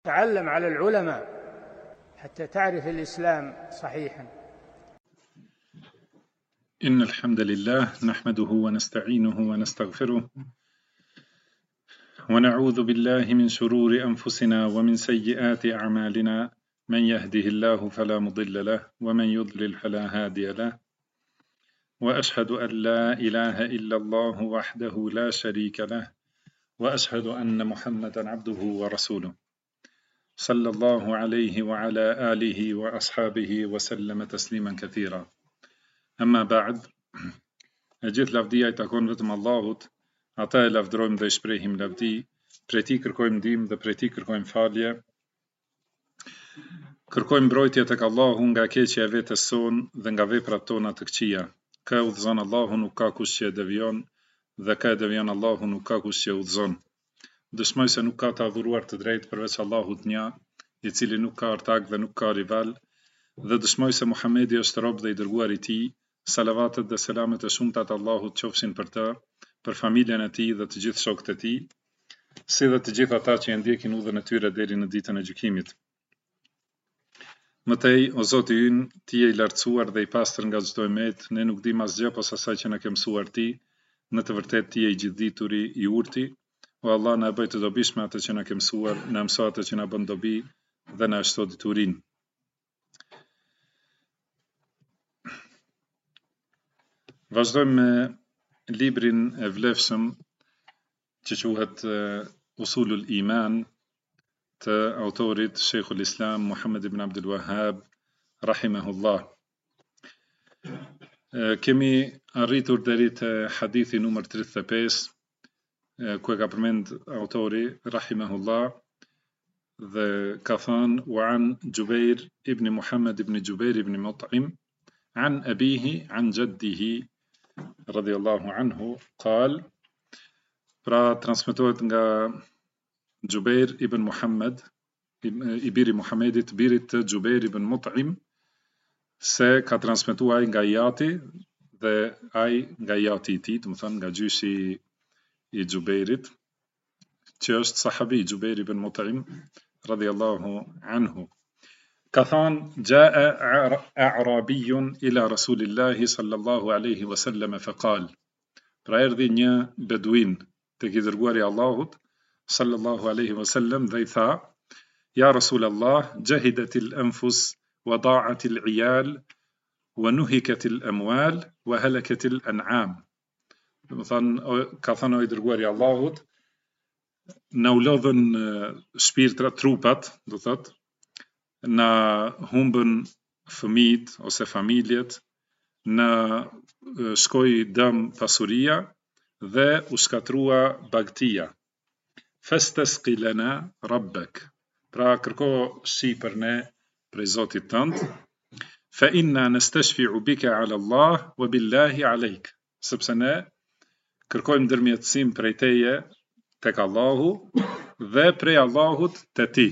تعلم على العلماء حتى تعرف الإسلام صحيحا. إن الحمد لله نحمده ونستعينه ونستغفره ونعوذ بالله من شرور أنفسنا ومن سيئات أعمالنا، من يهده الله فلا مضل له ومن يضلل فلا هادي له، وأشهد أن لا إله إلا الله وحده لا شريك له، وأشهد أن محمدا عبده ورسوله صلى الله عليه وعلى آله وأصحابه وسلم تسليما كثيرا. أما بعد, gjithë lavdia I takon vetëm Allahut, ata e lavdrojmë dhe I shprehim lavdi, prej Tij kërkojmë ndihmë dhe prej Tij kërkojmë falje. Kërkojmë mbrojtje tek Allahu nga keqja e vetes son dhe nga veprat tona të këqija. Kë udhëzon Allahu nuk ka kush që e devion, dhe kë e devion Allahu nuk ka kush që e udhëzon. Dëshmoj se nuk ka të adhuruar të drejtë përveç Allahut një, I cili nuk ka ortak dhe nuk ka rival, dhe dëshmoj se Muhamedi është rob dhe I dërguar I Tij. Salavatet dhe selamet e shumta të Allahut qofshin për të, për familjen e tij dhe të gjithë shokët e tij, si dhe të gjithë ata që e ndjekin udhën e tyre deri në ditën e gjykimit. Mëtej, o Zoti ynë, Ti je I lartësuar dhe I pastër nga çdo emet, ne nuk dim asgjë pas asaj që na ke mësuar Ti, në të vërtetë Ti je I gjithdituri, I urti, o Allah na bëj të dobishme atë që na ke mësuar, na mëso atë që na bën dobi dhe na shto diturinë. Vazhdojmë me librin e vlefshëm që quhet Usulul Iman të autorit Sheikhul Islam Muhammad ibn Abdul Wahhab rahimahullah. Kemi arritur deri te hadithi numër 35, ku e ka përmend autori rahimahullah dhe ka thënë: "Wa an Jubair ibn Muhammad ibn Jubair ibn Mut'im an abihi an jaddihi radhiyallahu anhu qal", pra transmetohet nga Jubair ibn Muhammad, I biri Muhamedit, birit të Jubair ibn Mut'im, se ka transmetuar ai nga jati dhe ai nga jati I tij, do të thënë nga gjyshi I Jubairit, që është sahabi Jubair ibn Mut'im radhiyallahu anhu. Ka thënë: "Jaa a'rabiyyun ila Rasulillahi sallallahu alaihi wasallam faqal", pra erdhi një beduin tek I dërguari I Allahut sallallahu alaihi wasallam dhe I tha: "Ya Rasulallah, jahidatil anfus wa da'atil iyal wa nuhikatil amwal wa halakatil an'am." Do të thënë, ka thënë o I dërguari I Allahut, na u lodhën shpirtrat, trupat, do thotë, na humbën fëmijët ose familjet, na shkoi dëm pasuria dhe u shkatrua bagtia. Fastasqi lana rabbak, pra kërko shi për ne prej Zotit tënd. Fa inna nastashfi'u bika ala Allah wa billahi alayk, sepse ne kërkojmë ndërmjetësim prej teje tek Allahu dhe prej Allahut te ti.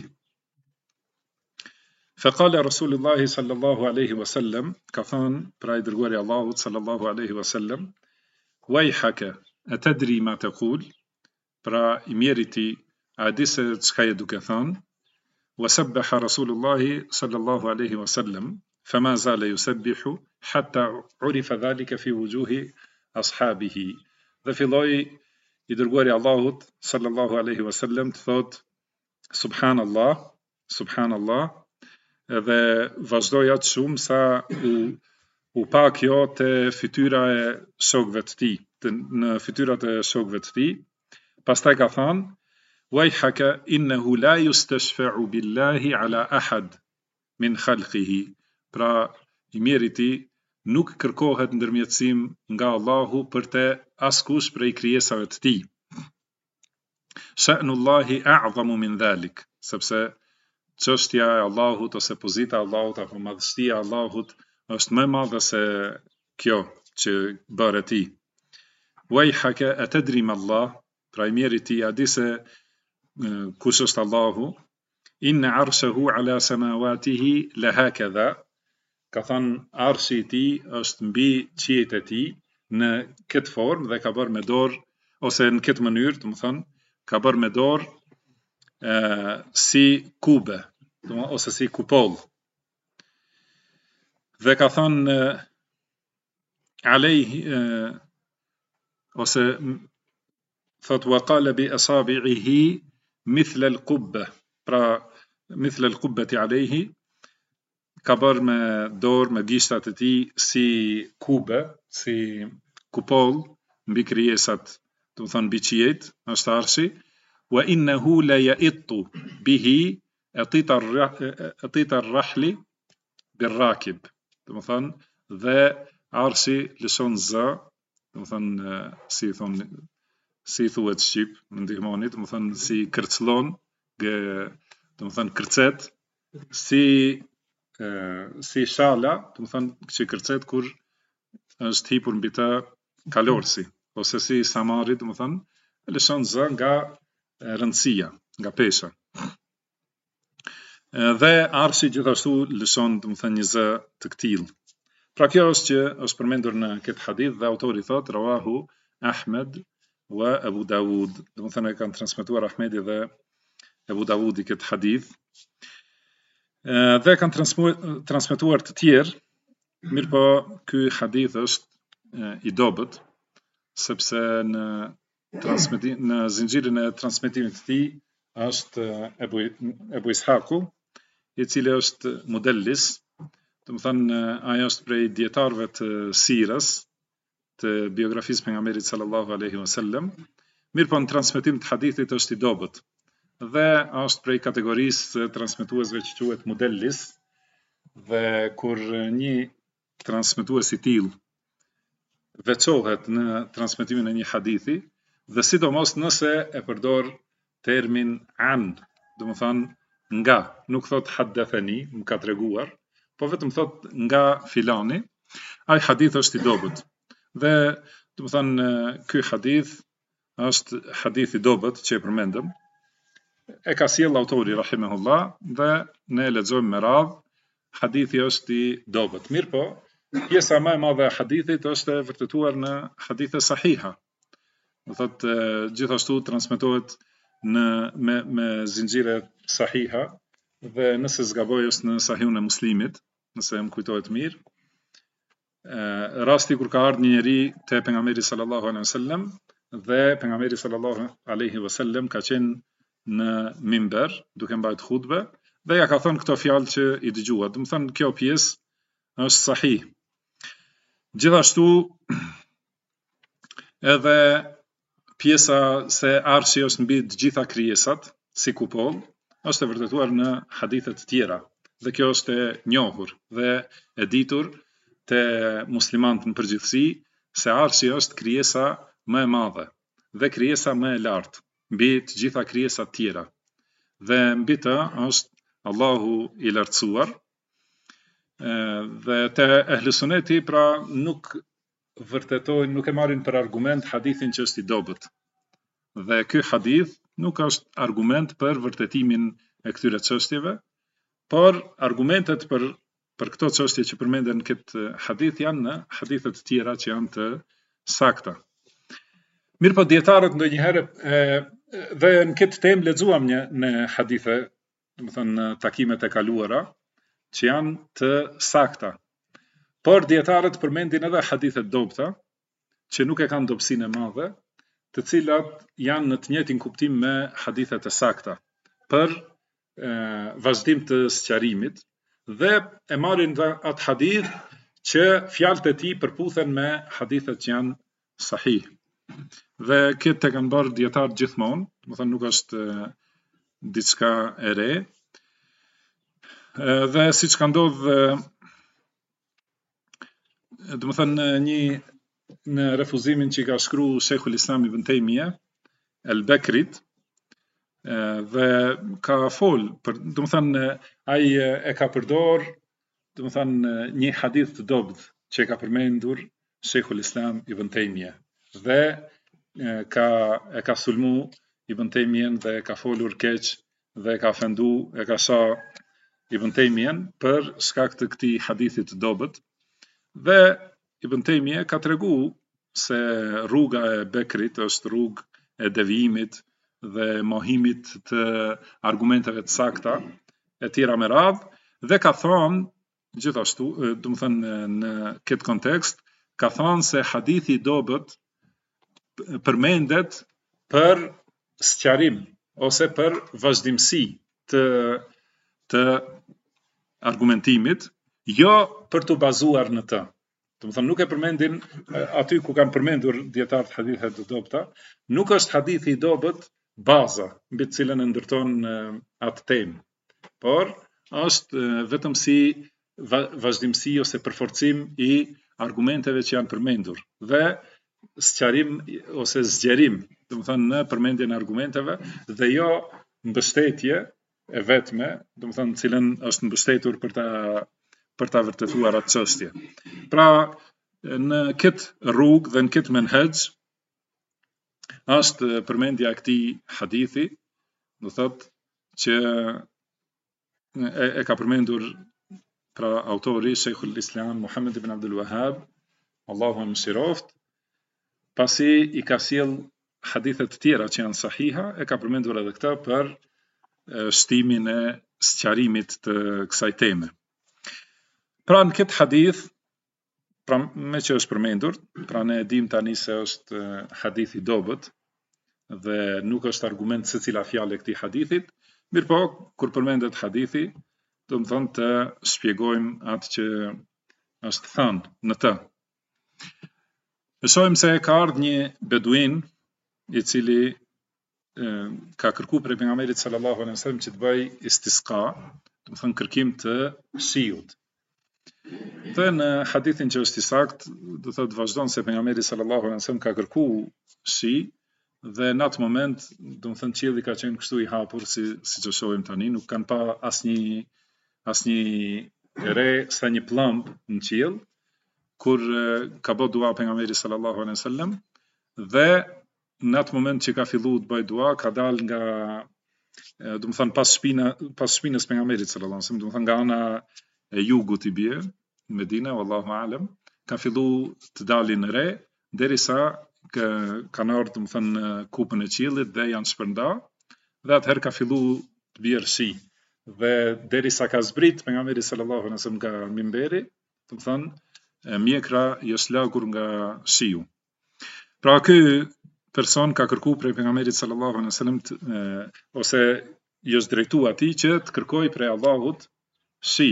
Faqala Rasulullahi sallallahu alaihi wasallam, ka thënë pra I dërguari Allahut sallallahu alaihi wasallam: "Wayhaka, atadri ma taqul", pra I mjeri ti, a di se çka je duke thënë? Wasabbaha Rasulullahi sallallahu alaihi wasallam, fama zala yusabbihu hatta urifa dhalika fi wujuhi ashabihi. Dhe filloi I dërguari Allahut sallallahu alaihi wasallam të thotë: "Subhanallah, subhanallah", edhe vazhdoi atë shumë sa u pa kjo te fytyra e shokëve të tij, në fytyrat e shokëve të tij. Pastaj ka thënë: "Wayhaka innahu la yustashfa'u billahi ala ahad min khalqihi", pra I mjeri ti, nuk kërkohet ndërmjetësim nga Allahu për te askush prej krijesave të tij. Sha'nullahi a'zamu min dhalik, sepse çështja e Allahut ose pozita e Allahut apo madhështia e Allahut është më e madhe se kjo që bëre ti. Wayhaka atadri ma Allah, pra I mjeri ti, a di se kush është Allahu? Inna arshahu ala samawatihi lahakadha, ka thënë arshi I tij është mbi qiejt e tij në këtë formë dhe ka bërë me dorë, ose në këtë mënyrë, do të thënë, ka bërë me dorë si kube ose si kupoll. Dhe ka thënë alejhi ose thot wa qala bi asabihi mithla al-qubba, pra mithla al-qubbati alejhi, ka bërë me dorë me gishtat e tij si kube, si kupoll mbi krijesat, do të thonë mbi qiejt, është arshi. Wa innahu la ya'ittu bihi atita ar-rahli bir-rakib, do të thonë dhe arshi lëshon zë, do të thonë si thuhet shqip, më ndihmoni, do të thonë si kërcëllon, do të thonë kërcet, si shala, do të thonë që kërcet kur është hipur mbi të kalorësi, ose si samari, do të thonë lëshon zë nga rëndësia, nga pesha. Dhe arshi gjithashtu lëshon, do të thënë një zë të këtillë. Pra kjo është që është përmendur në këtë hadith dhe autori thot rawahu Ahmed wa Abu Dawud, do të thënë kanë transmetuar Ahmedi dhe Abu Dawudi këtë hadith. Dhe kanë transmetuar të tjerë, mirë po ky hadith është i dobët, sepse në zinxhirin e transmetimit të tij është Ebu Ishaku, i cili është mudellis, do të thënë ajo është prej dietarëve të sirës, të biografisë pejgamberit sallallahu alaihi wasallam, mirë po në transmetim të hadithit është i dobët. Dhe është prej kategorisë të transmetuesve që quhet mudellis, dhe kur një transmetues i tillë veçohet në transmetimin e një hadithi, dhe sidomos nëse e përdor termin an, do të thonë nga, nuk thot haddathani, më ka treguar, po vetëm thot nga filani, ai hadith është i dobët. Dhe do të thonë ky hadith është hadith i dobët që e përmendëm. E ka sjell autori rahimahullah dhe ne e lexojmë me radhë, hadithi është i dobët. Mirë po, pjesa më e madhe e hadithit është e vërtetuar në hadithe sahiha. Do thotë gjithashtu transmetohet me zinxhire sahiha, dhe nëse zgaboj është në Sahihun e Muslimit, nëse më kujtohet mirë. Rasti kur ka ardhur një njeri te pejgamberi sallallahu alaihi wasallam dhe pejgamberi sallallahu alaihi wasallam ka qenë në mimber duke mbajtur hutbe dhe ja ka thënë këto fjalë që i dëgjua. Do të thonë kjo pjesë është sahih. Gjithashtu edhe pjesa se arshi është mbi të gjitha krijesat, si kupoll, është e vërtetuar në hadithe të tjera. Dhe kjo është e njohur dhe e ditur te muslimanët në përgjithësi se arshi është krijesa më e madhe dhe krijesa më e lartë mbi të gjitha krijesat tjera. Dhe mbi të është Allahu i lartësuar. Dhe te ehlusuneti pra nuk vërtetojnë, nuk e marrin për argument hadithin që është i dobët. Dhe ky hadith nuk është argument për vërtetimin e këtyre çështjeve, por argumentet për këto çështje që përmenden në këtë hadith janë në hadithe të tjera që janë të sakta. Mirë po dietarët ndonjëherë dhe në këtë temë lexuam në hadithe, do të thënë në takimet e kaluara, që janë të sakta. Por dietarët përmendin edhe hadithe të dobta, që nuk e kanë dobësinë e madhe, të cilat janë në të njëjtin kuptim me hadithet e sakta, për vazhdim të sqarimit, dhe e marrin atë hadith që fjalët e tij përputhen me hadithet që janë sahih. Dhe këtë e kanë bërë dietarët gjithmonë, do të thënë nuk është diçka e re. Dhe siç ka ndodhur, do të thënë në refuzimin që i ka shkruar Sheikhul Islam Ibn Taymija al-Bakrit, dhe ka fol për, do të thënë ai e ka përdor, do të thënë një hadith të dobët që e ka përmendur Sheikhul Islam Ibn Taymija, dhe e ka sulmu Ibn Taymijen dhe ka folur keq dhe ka ofendu, e ka sa Ibn Taymijen për shkak të këtij hadithi të dobët. Dhe Ibn Taymija ka tregu se rruga e Bekrit është rrugë e devijimit dhe mohimit të argumenteve të sakta e tjera me radhë, dhe ka thonë gjithashtu, do të thënë në këtë kontekst, ka thonë se hadithi i dobët përmendet për sqarim ose për vazhdimsi të argumentimit, jo për të bazuar në të. Do të thënë nuk e përmendin aty ku kanë përmendur dietarët hadithet të dobta, nuk është hadithi i dobët baza mbi të cilën e ndërton atë temë, por është vetëm si vazhdimsi ose përforcim i argumenteve që janë përmendur dhe sqarim ose zgjerim, do të thënë në përmendjen e argumenteve dhe jo mbështetje e vetme, do të thënë cilën është mbështetur për ta vërtetuar atë çështje. Pra, në këtë rrugë dhe në këtë menhexh është përmendja e këtij hadithi, do thotë që e ka përmendur pra autori Sheikhul Islam Muhammed ibn Abdul Wahhab, Allahu e mëshiroft, pasi i ka sjell hadithe të tjera që janë sahiha, e ka përmendur edhe këtë për shtimin e sqarimit të kësaj teme. Pra në këtë hadith, pra me që është përmendur, pra ne dim tani se është hadith i dobët dhe nuk është argument se cila fjalë e këtij hadithit, mirëpo kur përmendet hadithi, do të thonë të shpjegojmë atë që është thënë në të. Shohim se ka ardhur një beduin i cili ka kërkuar prej pejgamberit sallallahu alaihi wasallam që të bëj istisqa, do të thënë kërkim të shiut. Dhe në hadithin që është i saktë, do thotë vazhdon se pejgamberi sallallahu alaihi wasallam ka kërkuar shi dhe në atë moment, do të thënë qielli ka qenë kështu i hapur siç e shohim tani, nuk kanë pa asnjë re sa një plumb në qiell, kur ka bë dua pejgamberi sallallahu alaihi wasallam dhe në atë moment që ka filluar të bëj dua, ka dalë nga, do të thënë pas shpinës pejgamberit sallallahu alaihi wasallam, do të thënë nga ana e jugut i bie, në Medinë, wallahu alem, ka filluar të dalin re, derisa kanë ardhur, do të thënë në kupën e qiellit dhe janë shpërnda, dhe atëherë ka filluar të bjerë shi. Dhe derisa ka zbrit pejgamberi sallallahu alaihi wasallam nga minberi, do të thënë mjekra është lagur nga shiu. Pra ky person ka kërkuar prej pejgamberit sallallahu alaihi wasallam ose i është drejtuar atij që të kërkojë prej Allahut shi.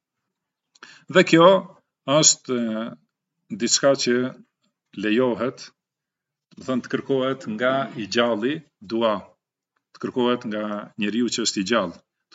Dhe kjo është diçka që lejohet, do të thënë të kërkohet nga i gjalli dua, të kërkohet nga njeriu që është i gjallë,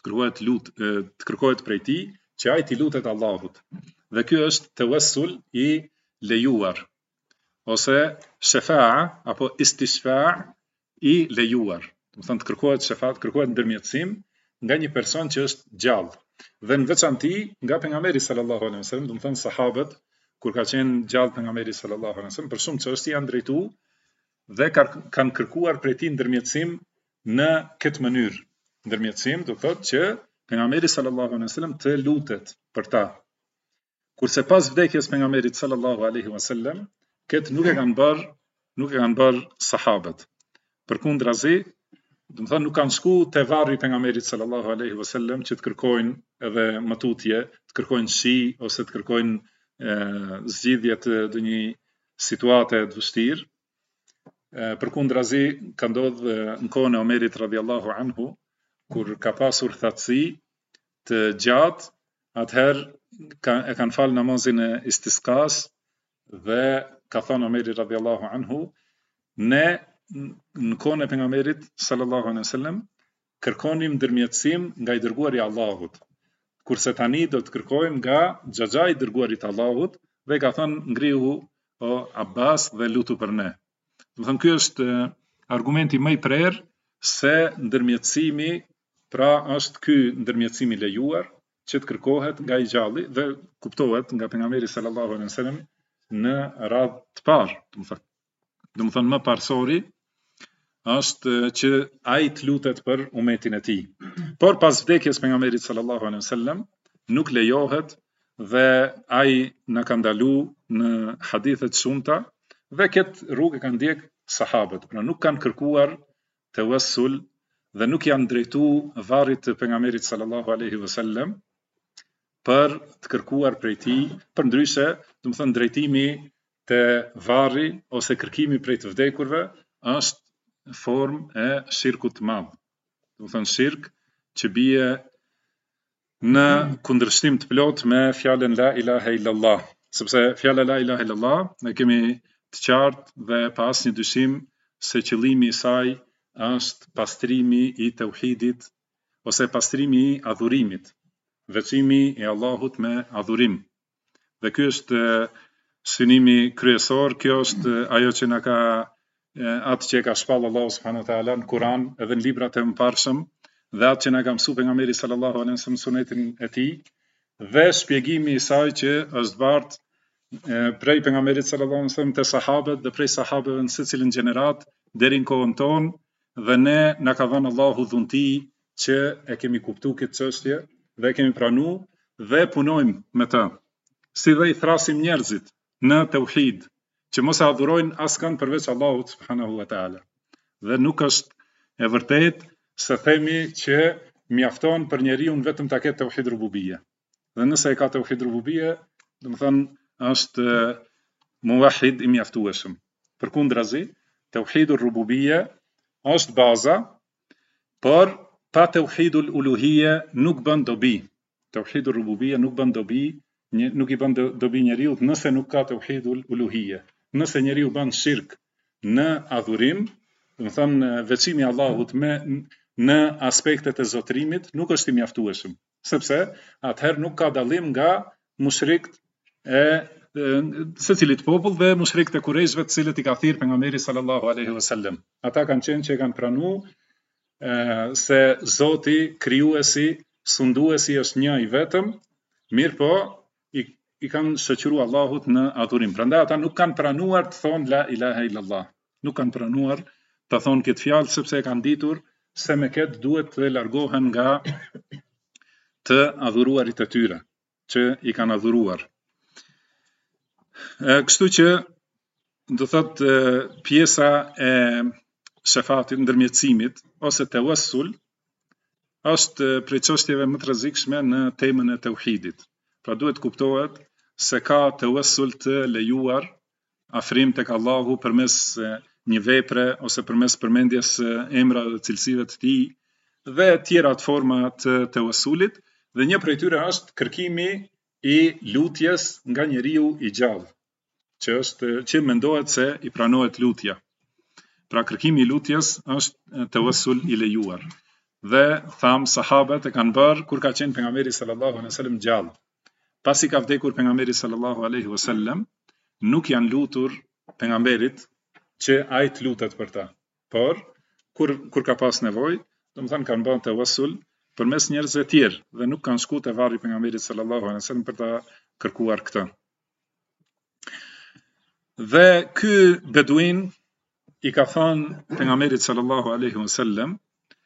të kërkohet prej tij që ai t'i lutet Allahut. Dhe ky është tawassul i lejuar, ose shefa'a apo istishfa' i lejuar. Do të thënë të kërkohet shefat, kërkohet ndërmjetësim nga një person që është gjallë. Dhe në veçanti nga pejgamberi sallallahu alaihi wasallam, do të thënë sahabët kur ka qenë gjallë pejgamberi sallallahu alaihi wasallam, për shumë çështje janë drejtuar dhe kanë kërkuar prej tij ndërmjetësim në këtë mënyrë. Ndërmjetësim do thotë që pejgamberi sallallahu alaihi wasallam të lutet për ta. Kurse pas vdekjes pejgamberit sallallahu alaihi wasallam, këtë nuk e kanë bërë sahabët. Përkundrazi, do të thënë nuk kanë shku te varri pejgamberit sallallahu alaihi wasallam që të kërkojnë edhe matutje, të kërkojnë shi ose të kërkojnë zgjidhje të ndonjë situate të vështirë. Përkundrazi ka ndodhur në kohën e Omerit radhiyallahu anhu, kur ka pasur thatësi të gjatë, atëherë e kanë falë namazin e istisqas dhe ka thënë Omeri radhiyallahu anhu, ne në kohën e pejgamberit sallallahu alaihi wasallam kërkonim ndërmjetësim nga i dërguari i Allahut, kurse tani do të kërkojmë nga xhaxha i dërguarit të Allahut, dhe ka thënë ngrihu o Abbas dhe lutu për ne. Do të thënë ky është argumenti më i prerë se ndërmjetësimi, pra është ky ndërmjetësimi lejuar që të kërkohet nga i gjalli dhe kuptohet nga pejgamberi sallallahu alaihi wasallam në radhë të parë, do të thënë më parsori është që ai të lutet për umetin e tij. Por pas vdekjes pejgamberit sallallahu alaihi wasallam nuk lejohet dhe ai na ka ndaluar në hadithe të shumta dhe këtë rrugë kanë ndjek sahabët, pra nuk kanë kërkuar tawassul dhe nuk janë drejtu varrit të pejgamberit sallallahu alaihi wasallam për të kërkuar prej tij, përndryshe, do të thënë drejtimi te varri ose kërkimi prej të vdekurve është formë e shirkut të madh. Do të thënë shirk që bie në kundërshtim të plot me fjalën la ilaha illallah, sepse fjala la ilaha illallah ne kemi të qartë dhe pa asnjë dyshim se qëllimi i saj është pastrimi i tauhidit ose pastrimi i adhurimit, veçimi i Allahut me adhurim. Dhe ky është synimi kryesor, kjo është ajo që na ka atë që ka shpall Allahu subhanahu wa taala në Kur'an edhe në librat e mëparshëm, dhe atë që na ka mësuar pejgamberi sallallahu alaihi wasallam sunetin e tij, dhe shpjegimi i saj që është bart prej pejgamberit sallallahu alaihi wasallam te sahabët dhe prej sahabëve në secilin gjenerat deri në kohën tonë, dhe ne na ka dhënë Allahu dhunti që e kemi kuptuar këtë çështje dhe e kemi pranuar dhe punojmë me të. Si dhe i thrasim njerëzit në tauhid, që mos e adhurojnë askën përveç Allahut subhanahu wa taala. Dhe nuk është e vërtetë se themi që mjafton për njeriu vetëm ta ketë tauhid rububia. Dhe nëse e ka tauhid rububia, do të thonë është muwahhid i mjaftueshëm. Përkundrazi, tauhidul rububia është baza, por pa tauhidul uluhia nuk bën dobi. Tauhidul rububia nuk bën dobi, nuk i bën dobi njeriu nëse nuk ka tauhidul uluhia. Nëse njeriu bën shirk në adhurim, do të thonë veçimi i Allahut në aspektet e zotërimit nuk është i mjaftueshëm, sepse atëherë nuk ka dallim nga mushrikët e secilit popull dhe mushrikët e Kurejshve të cilët i ka thirrë pejgamberi sallallahu alaihi wasallam. Ata kanë qenë që kanë pranuar se Zoti krijuesi, sunduesi është një i vetëm, mirë po i kanë shoqëruar Allahut në adhurim. Prandaj ata nuk kanë pranuar të thonë la ilaha illallah. Nuk kanë pranuar të thonë këtë fjalë sepse e kanë ditur se me këtë duhet të largohen nga të adhuruarit e tyre që i kanë adhuruar. Kështu që do thotë pjesa e shefatit, ndërmjetësimit ose tawassul është prej çështjeve më të rrezikshme në temën e tauhidit. Pra duhet kuptohet se ka tawassul të lejuar, afrim tek Allahu përmes një vepre ose përmes përmendjes emrave dhe cilësive të tij dhe tjera të forma të tawassulit, dhe një prej tyre është kërkimi i lutjes nga njeriu i gjallë, që mendohet se i pranohet lutja. Pra kërkimi i lutjes është tawassul i lejuar. Dhe tham sahabët e kanë bërë kur ka qenë pejgamberi sallallahu alaihi wasallam gjallë. Pasi ka vdekur pejgamberi sallallahu alaihi wasallam, nuk janë lutur pejgamberit që ai të lutet për ta. Por kur ka pas nevojë, domethënë kanë bërë tawassul përmes njerëzve të tjerë dhe nuk kanë shkuar te varri pejgamberit sallallahu alaihi wasallam për ta kërkuar këtë. Dhe ky beduin i ka thënë pejgamberit sallallahu alaihi wasallam,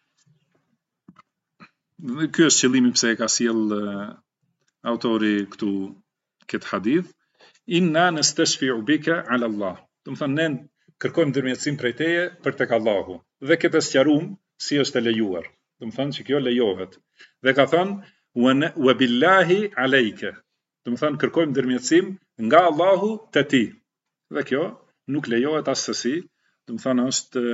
ky është qëllimi pse e ka sjell autori këtu këtë hadith, inna nastashfi'u bika ala Allah. Do të thonë ne kërkojmë ndërmjetësim prej teje për tek Allahu. Dhe këtë sqaruam si është e lejuar. Do të thonë që kjo lejohet. Dhe ka thënë wa billahi alayka. Do të thonë kërkojmë ndërmjetësim nga Allahu te ti. Dhe kjo nuk lejohet as sesi. Do të thonë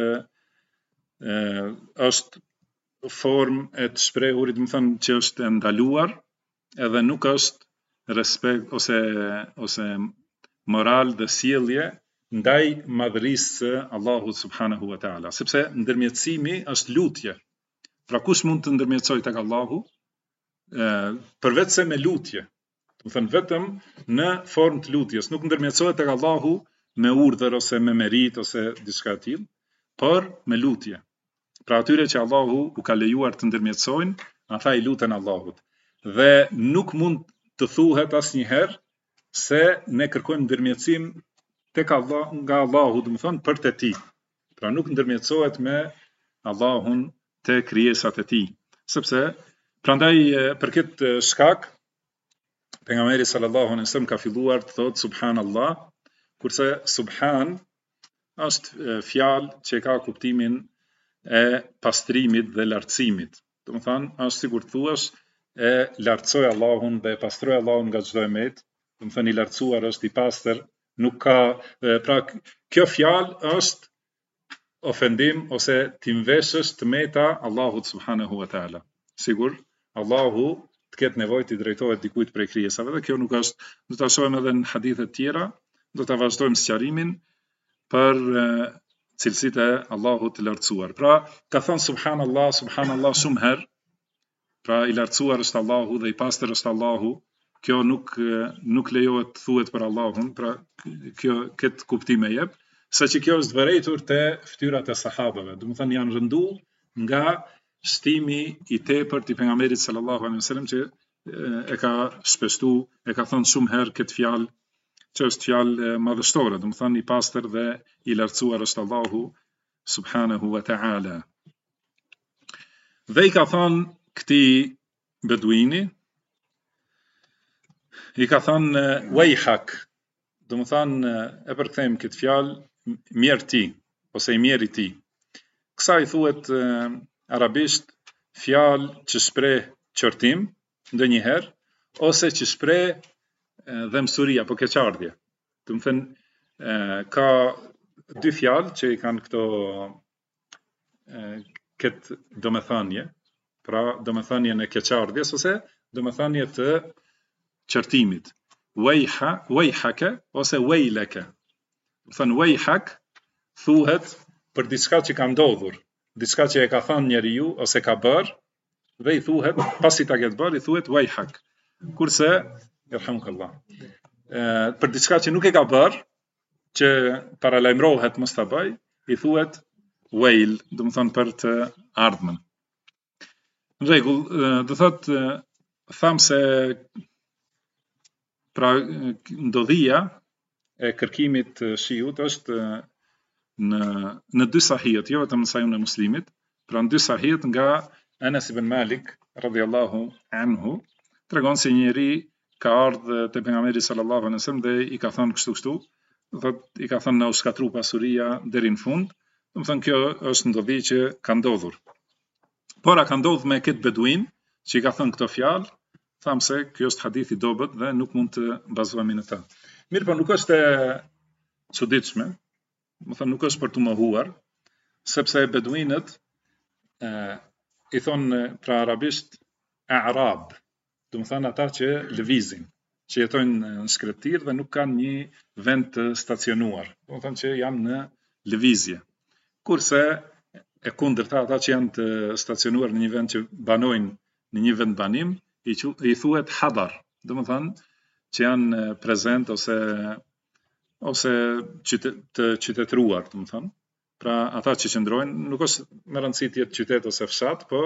është formë e të shprehurit, do të thonë që është e ndaluar, edhe nuk është respekt ose moral dhe sjellje ndaj madhërisë së Allahut subhanahu wa taala, sepse ndërmjetësimi është lutje. Pra kush mund të ndërmjetësoj tek Allahu përveç se me lutje, do të thënë vetëm në formë të lutjes, nuk ndërmjetësohet tek Allahu me urdhër ose me merit ose diçka e tillë, por me lutje. Pra atyre që Allahu u ka lejuar të ndërmjetësojnë, ata i luten Allahut. Dhe nuk mund të thuhet asnjëherë se ne kërkojmë ndërmjetësim tek Allah, nga Allahu, do të thonë për te ti. Pra nuk ndërmjetësohet me Allahun te krijesat e tij. Sepse prandaj për këtë shkak pejgamberi sallallahu alaihi wasallam ka filluar të thotë subhanallah, kurse subhan është fjalë që ka kuptimin e pastrimit dhe lartësimit. Do të thonë, është sikur thuash e lartësoj Allahun dhe e pastroj Allahun nga çdo emet. Do të thonë i lartësuar është i pastër, nuk ka pra kjo fjalë është ofendim ose ti mveshësh të meta Allahut subhanahu wa taala. Sigur Allahu të ketë nevojë të drejtohet dikujt prej krijesave dhe kjo nuk është, do ta shohim edhe në hadithe të tjera, do ta vazhdojmë sqarimin për cilësitë e Allahut të lartësuar. Pra, ka thënë subhanallah shumë herë. Pra i lartësuar është Allahu dhe i pastër është Allahu. Kjo nuk lejohet të thuhet për Allahun, pra kjo këtë kuptim e jep, saqë kjo është vërejtur te fytyrat e sahabeve. Do të thënë janë rëndu nga shtimi i tepërt i pejgamberit sallallahu alaihi wasallam që e ka shpeshtu, e ka thënë shumë herë këtë fjalë, që është fjalë madhështore, do të thënë i pastër dhe i lartësuar është Allahu subhanahu wa ta'ala. Dhe i ka thënë këtij beduini, i ka thënë wejhak, do të thënë e përkthejmë këtë fjalë mirë ti ose i mirë i ti. Kësaj thuhet arabisht fjalë që shpreh qortim ndonjëherë ose që shpreh dhemsuri apo keqardhje. Do të thënë ka dy fjalë që i kanë këto këtë domethënie, pra domethënien e keqardhjes ose domethënie të qortimit. Wejhake ose wejleke. Do thënë wejhak thuhet për diçka që ka ndodhur, diçka që e ka thënë njeriu ose ka bërë dhe i thuhet pasi ta ketë bërë i thuhet wejhak. Kurse yarhamukallah për diçka që nuk e ka bërë, që paralajmërohet mos ta bëj, i thuhet wejl, do të thonë për të ardhmen. Në rregull, do thotë tham se pra ndodhia e kërkimit të shiut është në dy sahihet, jo vetëm në sahihun e Muslimit, pra në dy sahihet nga Anas ibn Malik radhiyallahu anhu, tregon se njëri ka ardhur te pejgamberi sallallahu alaihi wasallam dhe i ka thënë kështu, thotë i ka thënë na u shkatru pasuria deri në fund. Do të thënë kjo është ndodhi që ka ndodhur. Por a ka ndodhur me këtë beduin që i ka thënë këto fjalë, tham se kjo është hadith i dobët dhe nuk mund të bazohemi në ta. Mirë, po nuk është e çuditshme, do thënë nuk është për të mohuar, sepse beduinët i thonë pra arabisht a'rab, do të thënë ata që lëvizin, që jetojnë në shkretir dhe nuk kanë një vend të stacionuar, do të thënë që janë në lëvizje. Kurse e kundërta ata që janë të stacionuar në një vend që banojnë në një vend banim, i thuhet hadar, do të thënë që janë prezent ose të qytetruar, do të thënë. Pra ata që qëndrojnë, nuk është me rëndësi të jetë qytet ose fshat, po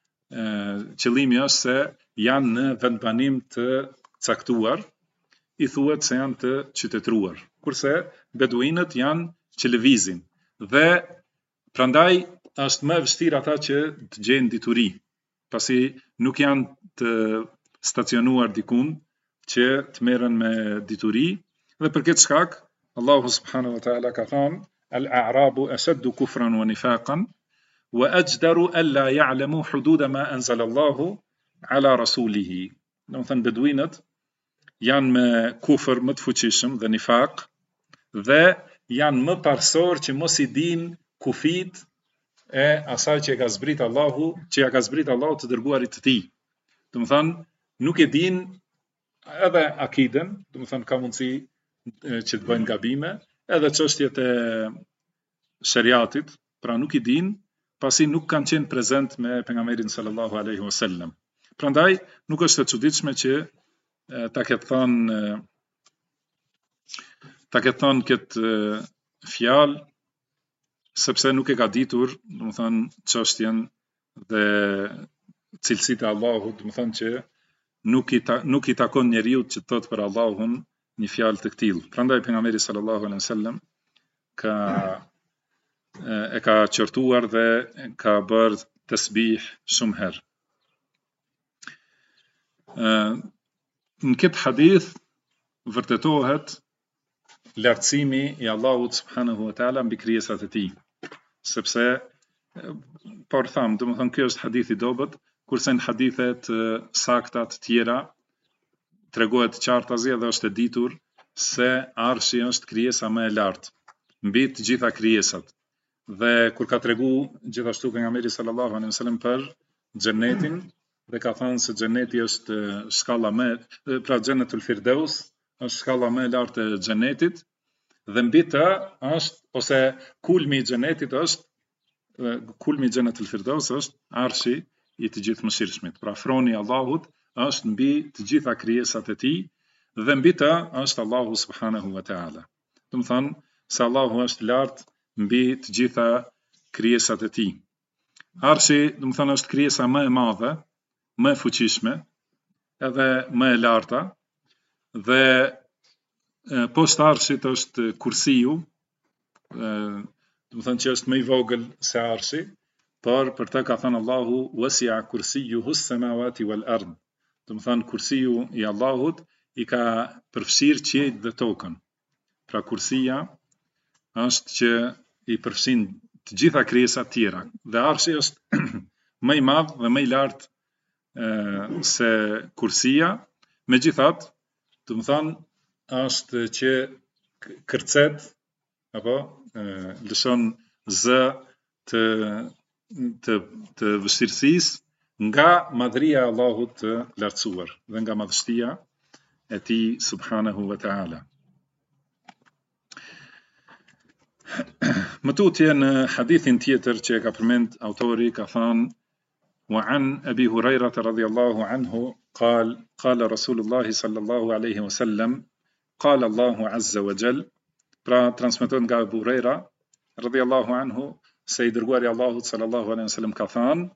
qëllimi është se janë në vend banim të caktuar, i thuhet se janë të qytetruar. Kurse beduinët janë që lëvizin dhe prandaj është më e vështirë ata që të gjejnë dituri, pasi nuk janë të stacionuar dikun që të merren me dituri, dhe për këtë shkak Allahu subhanahu wa taala ka thënë al-a'rabu ashaddu kufran wa nifaqan wa ajdaru alla ya'lamu hudud ma anzala Allahu ala rasulihi. Do të thënë beduinët janë me kufër më të fuqishëm dhe nifaq dhe janë më parsor që mos i dinë kufit e asaj që ka zbrit Allahu, që ja ka zbrit Allahu të dërguarit të tij. Do të thënë nuk e dinë edhe akiden, do të thënë ka mundësi që të bëjnë gabime, edhe çështjet e shariatit, pra nuk i dinë, pasi nuk kanë qenë prezent me pejgamberin sallallahu alaihi wasallam. Prandaj nuk është e çuditshme që ta ketë thënë këtë fjalë, sepse nuk e ka ditur, do të thënë çështjen dhe cilësitë e Allahut, do të thënë që nuk i takon njeriu që të thotë për Allahun një fjalë të tillë. Prandaj pejgamberi sallallahu alaihi wasallam e ka qortuar dhe ka bërë tasbih shumë herë. Në këtë hadith vërtetohet lartësimi i Allahut subhanahu wa taala mbi krijesat e tij, sepse por tham, domethënë ky është hadith i dobët, kurse në hadithet sakta të tjera tregohet qartazi dhe është e ditur se Arshi është krijesa më e lartë mbi të gjitha krijesat. Dhe kur ka tregu gjithashtu pejgamberi sallallahu alaihi wasallam për xhenetin dhe ka thënë se xheneti është shkalla më, pra xhenetul firdaus është shkalla më e lartë e xhenetit dhe mbi të është ose kulmi i xhenetit është kulmi i xhenetul firdaus është Arshi i të gjithëmëshirshmit. Pra froni i Allahut është mbi të gjitha krijesat e tij dhe mbi të është Allahu subhanahu wa taala. Domethënë se Allahu është lart mbi të gjitha krijesat e tij. Arshi, domethënë, është krijesa më e madhe, më e fuqishme, edhe më e larta dhe poshtë Arshit është kursiu, domethënë që është më i vogël se Arshi, por për të ka thënë Allahu wasi'a kursiyuhu as-samawati wal ard. Domethënë kursiu i Allahut i ka përfshirë qiejt dhe tokën. Pra kursia është që i përfshin të gjitha krijesat tjera dhe Arshi është më i madh dhe më i lartë se kursia, megjithatë, domethënë është që kërcet apo lëshon zë të vështirësisë nga madhëria e Allahut të lartësuar dhe nga madhështia e tij subhanahu wa taala. Më tutje në hadithin tjetër që e ka përmend autori ka thënë وعن أبي هريرة رضي الله عنه قال رسول الله صلى الله عليه وسلم قال الله عز وجل. Pra transmeton nga Abu Huraira radhiyallahu anhu se i dërguari i Allahut sallallahu alaihi wasallam ka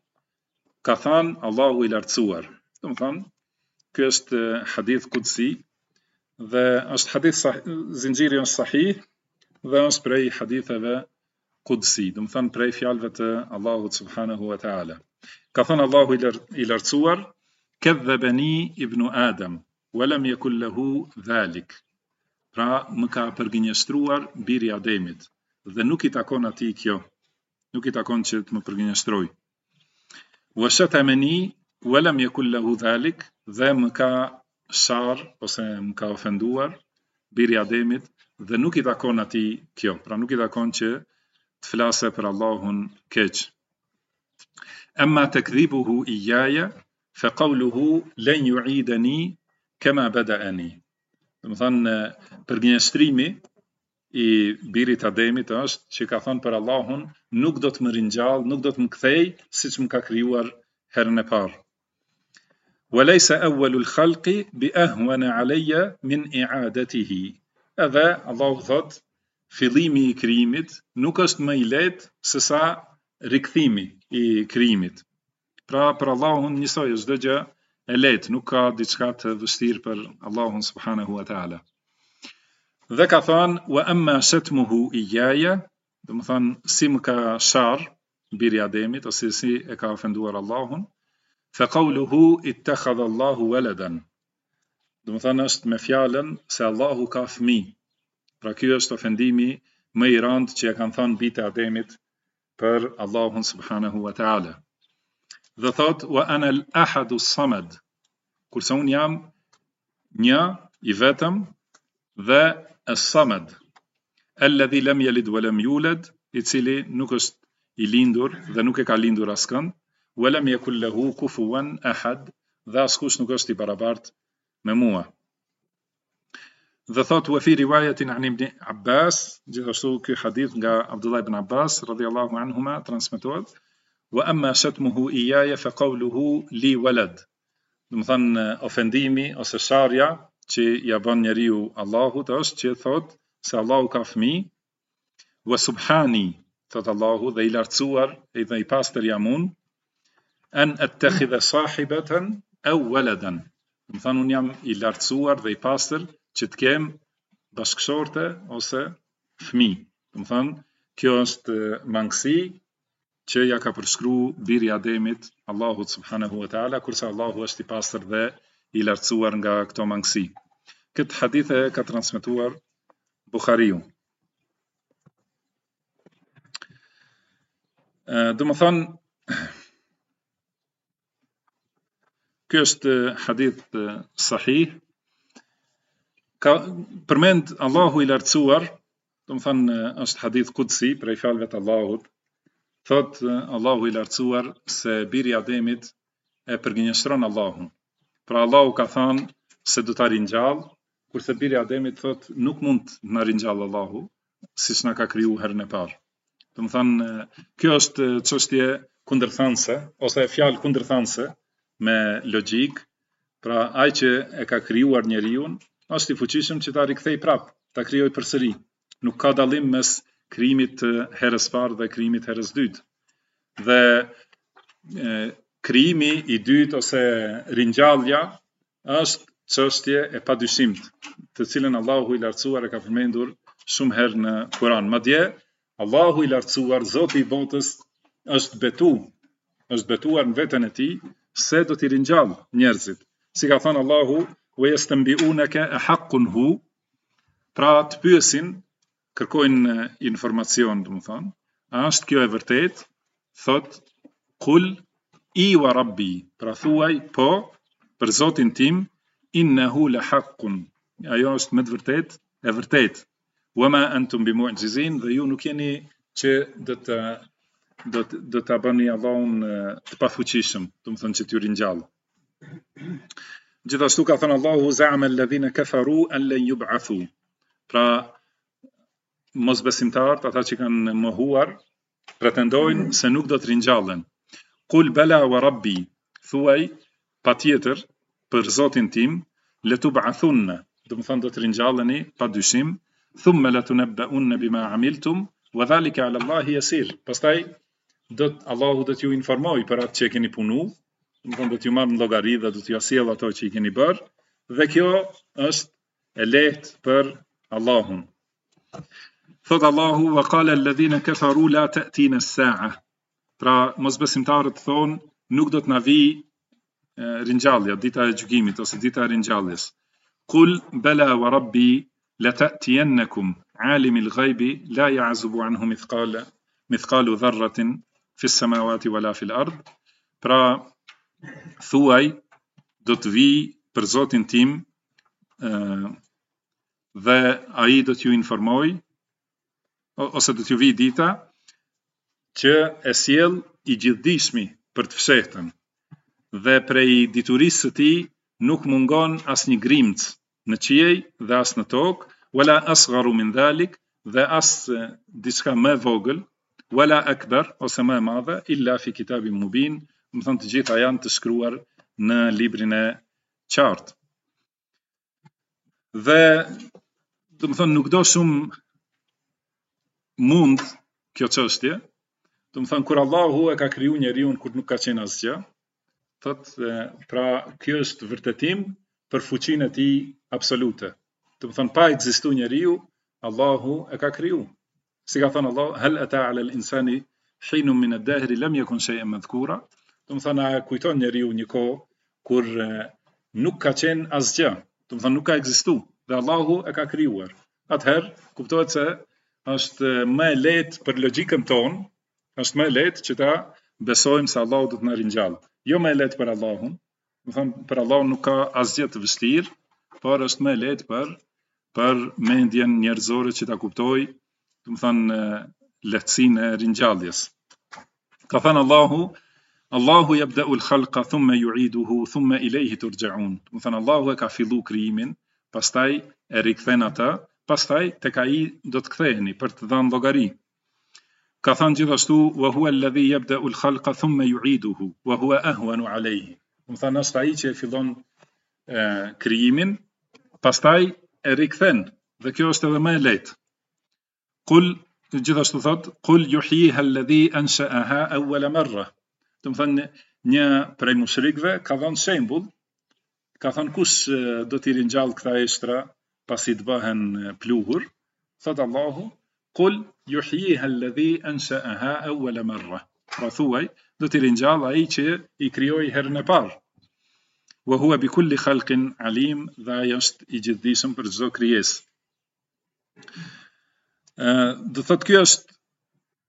thënë Allahu i lartësuar. Domethënë ky është hadith qudsi dhe është hadith zinxhiri është sahih dhe është prej haditheve qudsi, domethënë prej fjalëve të Allahut subhanahu wa taala. Ka thënë Allahu i lartësuar, kadhabani ibnu Adam wa lam yakul lahu dhalik. Pra më ka përgënjeshtruar biri i Ademit dhe nuk i takon atij kjo, nuk i takon që të më përgënjeshtroj. Wa shatamani wa lam yakul lahu dhalik, dhe më ka sharr ose më ka ofenduar biri i Ademit dhe nuk i takon atij kjo, pra nuk i takon që të flasë për Allahun keq. Amma takdhibuhu iyaya fa qawluhu lan yu'idani kama bada'ani. Domethënë përgënjeshtrimi i birit Ademit është që ka thënë për Allahun nuk do të më ringjall, nuk do të më kthej siç më ka krijuar herën e parë. Wa laysa awwalul khalqi bi ahwana alayya min i'adatihi. Edhe Allahu thot, fillimi i krijimit nuk është më i lehtë se sa rikthimi i krijimit. Pra për Allahun njësoj është çdo gjë e lehtë, nuk ka diçka të vështirë për Allahun subhanahu wa taala. Dhe ka thënë wa amma shatmuhu iyaya, domethënë si më ka sharr biri i Ademit ose si e ka ofenduar Allahun, fa qawluhu ittakhadha Allahu waladan. Domethënë është me fjalën se Allahu ka fëmijë. Pra ky është ofendimi më i rëndë që e kanë thënë bijtë e Ademit për Allahun subhanahu wa taala. Dhe thot wa ana al-ahadu as-samad, kurse un jam një i vetëm dhe as-samad alladhi lam yalid wa lam yulad, i cili nuk është i lindur dhe nuk e ka lindur askënd, wa lam yakul lahu kufuwan ahad, dhe askush nuk është i barabartë me mua. Dhe thot wa fi riwayatin an ibn Abbas, gjithashtu ky hadith nga Abdullah ibn Abbas radhiyallahu anhuma transmetohet, wa amma shatmuhu iyaya fa qawluhu li walad. Domethënë ofendimi ose sharrja që ja bën njeriu Allahut është që thot se Allahu ka fëmijë, wa subhani, thot Allahu, dhe i lartësuar dhe i pastër jam unë, an attakhidha sahibatan aw waladan. Domethënë un jam i lartësuar dhe i pastër që të kem bashkëshorte ose fëmijë. Domethënë kjo është mangësi që ja ka përshkruar biri i Ademit Allahut subhanahu wa taala, kurse Allahu është i pastër dhe i lartësuar nga këto mangësi. Këtë hadith e ka transmetuar Buhariu. Do më thonë, ky është hadith sahih, ka përmend Allahu i lartësuar, do më thonë është hadith kudsi prej fjalëve të Allahut, thot Allahu i lartësuar se biri i Ademit e përgënjeshtron Allahun. Pra Allahu ka thënë se do ta ringjall, kurse biri i Ademit thot nuk mund të na ringjall Allahu, siç na ka kriju herën e parë. Do të thonë, kjo është çështje kundërthanëse ose fjalë kundërthanëse me logjik. Pra ai që e ka krijuar njeriu është i fuqishëm që ta rikthej prap, ta krijojë përsëri. Nuk ka dallim mes krijimit të herës parë dhe krijimit herës dytë. Dhe krijimi i dytë ose ringjallja është çështje e padyshimit, të cilën Allahu i lartësuar e ka përmendur shumë herë në Kur'an. Madje Allahu i lartësuar, Zoti i botës, është betuar në veten e tij se do t'i ringjall njerëzit. Si ka thënë Allahu, "Wa yastanbi'unaka ahaqqun hu", pra të pyesin, kërkojnë informacion, domethënë, a është kjo e vërtetë? Thot, "Qul i wa rabbi", pra thuaj, po, për Zotin tim, "innahu la haqqun", ajo është me të vërtetë e vërtetë. "Wa ma antum bimu'jizin", dhe ju nuk jeni që do ta bëni Allahun të pafuqishëm, domethënë që t'ju ringjall. Gjithashtu ka thënë Allahu, "Za'ama alladhina kafaru an lan yub'athu", pra mosbesimtarët, ata që kanë mohuar, pretendojnë se nuk do të ringjallen. "Qul bala wa rabbi", thuaj, patjetër, për Zotin tim, "letub'athunna", domethënë do të ringjalleni padyshim, "thumma latunabba'unna bima 'amiltum wa dhalika 'ala Allahi yasir", pastaj Allahu do t'ju informoj për atë që e keni punu, domethënë do t'ju marrë në llogari dhe do t'ju sjell ato që i keni bërë, dhe kjo është e lehtë për Allahun. Thot Allahu, "Wa qala alladhina kafaru la ta'tina as-sa'a", pra mosbesimtarët thonë nuk do të na vi ringjallja, dita e gjykimit ose dita e ringjalljes. "Qul bala wa rabbi lata'tiyannakum 'alimil ghaibi la ya'zubu 'anhu mithqalu dharratin fi as-samawati wala fi al-ard", pra thuaj, do të vi për Zotin tim dhe ai do t'ju informoj, ose do t'ju vi dita që e sjell i gjithdijshmi për të fshehtën, dhe prej diturisë së tij nuk mungon asnjë grimc në qiej dhe as në tokë, wala asgharu min dhalik, dhe as diçka më vogël, wala akbar, ose më e madhe, illa fi kitabin mubin, do të thonë të gjitha janë të shkruar në librin e qartë. Dhe do të thonë nuk do shumë mund kjo çështje, do të thonë kur Allahu e ka kriju njeriu kur nuk ka qenë asgjë, thot, pra kjo është vërtetim për fuqinë e tij absolute. Do të thonë pa ekzistu njeriu, Allahu e ka kriju. Si ka thënë Allah, "Hal ata 'ala al-insani hinun min ad-dahri lam yakun shay'an madhkura", do të thonë a kujton njeriu një kohë kur nuk ka qenë asgjë, do të thonë nuk ka ekzistu, dhe Allahu e ka krijuar. Atëherë kuptohet se është më e lehtë për logjikën tonë, është më e lehtë që ta besojmë se Allahu do të na ringjall. Jo më e lehtë për Allahun, do të thonë për Allahun nuk ka asgjë të vështirë, por është më e lehtë për mendjen njerëzore që ta kuptojë, do të thonë lehtësinë e ringjalljes. Ka thënë Allahu, "Allahu yabda'u al-khalqa thumma yu'iduhu thumma ilayhi turja'un", do të thonë Allahu e ka fillu krijimin, pastaj e rikthen atë, pastaj tek ai do të ktheheni për të dhënë llogari. Ka thënë gjithashtu, "Wa huwa alladhi yabda'u al-khalqa thumma yu'iduhu wa huwa ahwanu 'alayhi", do të thonë është ai që e fillon krijimin, pastaj e rikthen, dhe kjo është edhe më e lehtë. "Qul", gjithashtu thot, "Qul yuhyiha alladhi ansha'aha awwala marra", do të thonë një prej mushrikëve ka dhënë shembull, ka thënë kush do t'i ringjall këta eshtra pasi të bëhen pluhur, thot Allahu, "Qul yuhyiha alladhi ansha'aha awwala marra", pra thuaj, do t'i ringjall ai që i krijoi herën e parë. "Wa huwa bi kulli khalqin alim", dhe ai është i gjithdijshëm për çdo krijesë. Do thot kjo është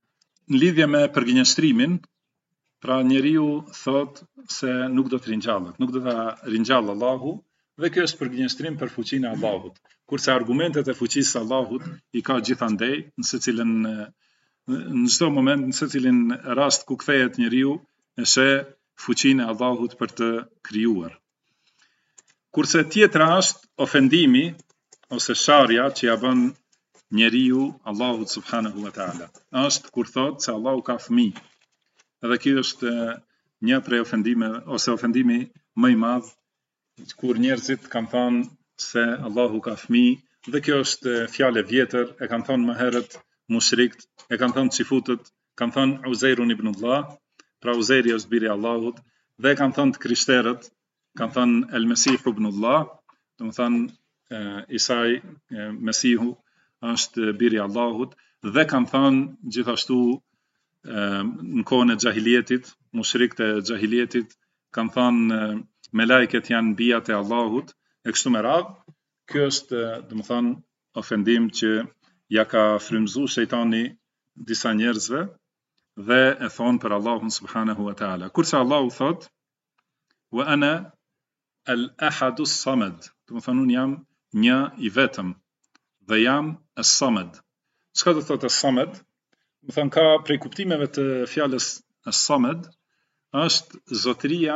në lidhje me përgjigjëstrimin, pra njeriu thot se nuk do të ringjallet, nuk do ta ringjall Allahu, dhe kjo është përgjigjëstrim për fuqinë e Allahut. Kurse argumentet e fuqisë së Allahut i ka gjithandej në secilin në çdo moment, në secilin rast ku kthehet njeriu e sheh fuqinë e Allahut për të krijuar. Kurse tjetra është ofendimi ose sharja që ja bën njeriu Allahut subhanahu wa taala. Është kur thot se Allahu ka fëmijë. Edhe kjo është një prej ofendimeve ose ofendimi më i madh kur njerëzit kanë thënë se Allahu ka fëmijë, dhe kjo është fjalë e vjetër, e kanë thënë më herët mushrikët, e kanë thënë xifutët, kanë thënë Uzairun ibn Allah, pra Uzairi është biri i Allahut, dhe e kanë thënë krishterët, kanë thënë El Mesihu ibn Allah, do të thënë Isa Mesihu është biri i Allahut, dhe kanë thënë gjithashtu në kohën e xahilietit, mushrikët e xahilietit kanë thënë melajket janë bijat e Allahut, e kështu me radhë. Kjo është, do të thënë, ofendim që ja ka frymëzuar shejtani disa njerëzve dhe e thon për Allahun subhanahu wa taala. Kurse Allahu thot: "Wa ana al-ahadu as-samad", do të thënë unë jam një i vetëm dhe jam as-samad. Çka do thotë as-samad? Do të thënë ka prej kuptimeve të fjalës as-samad është zotëria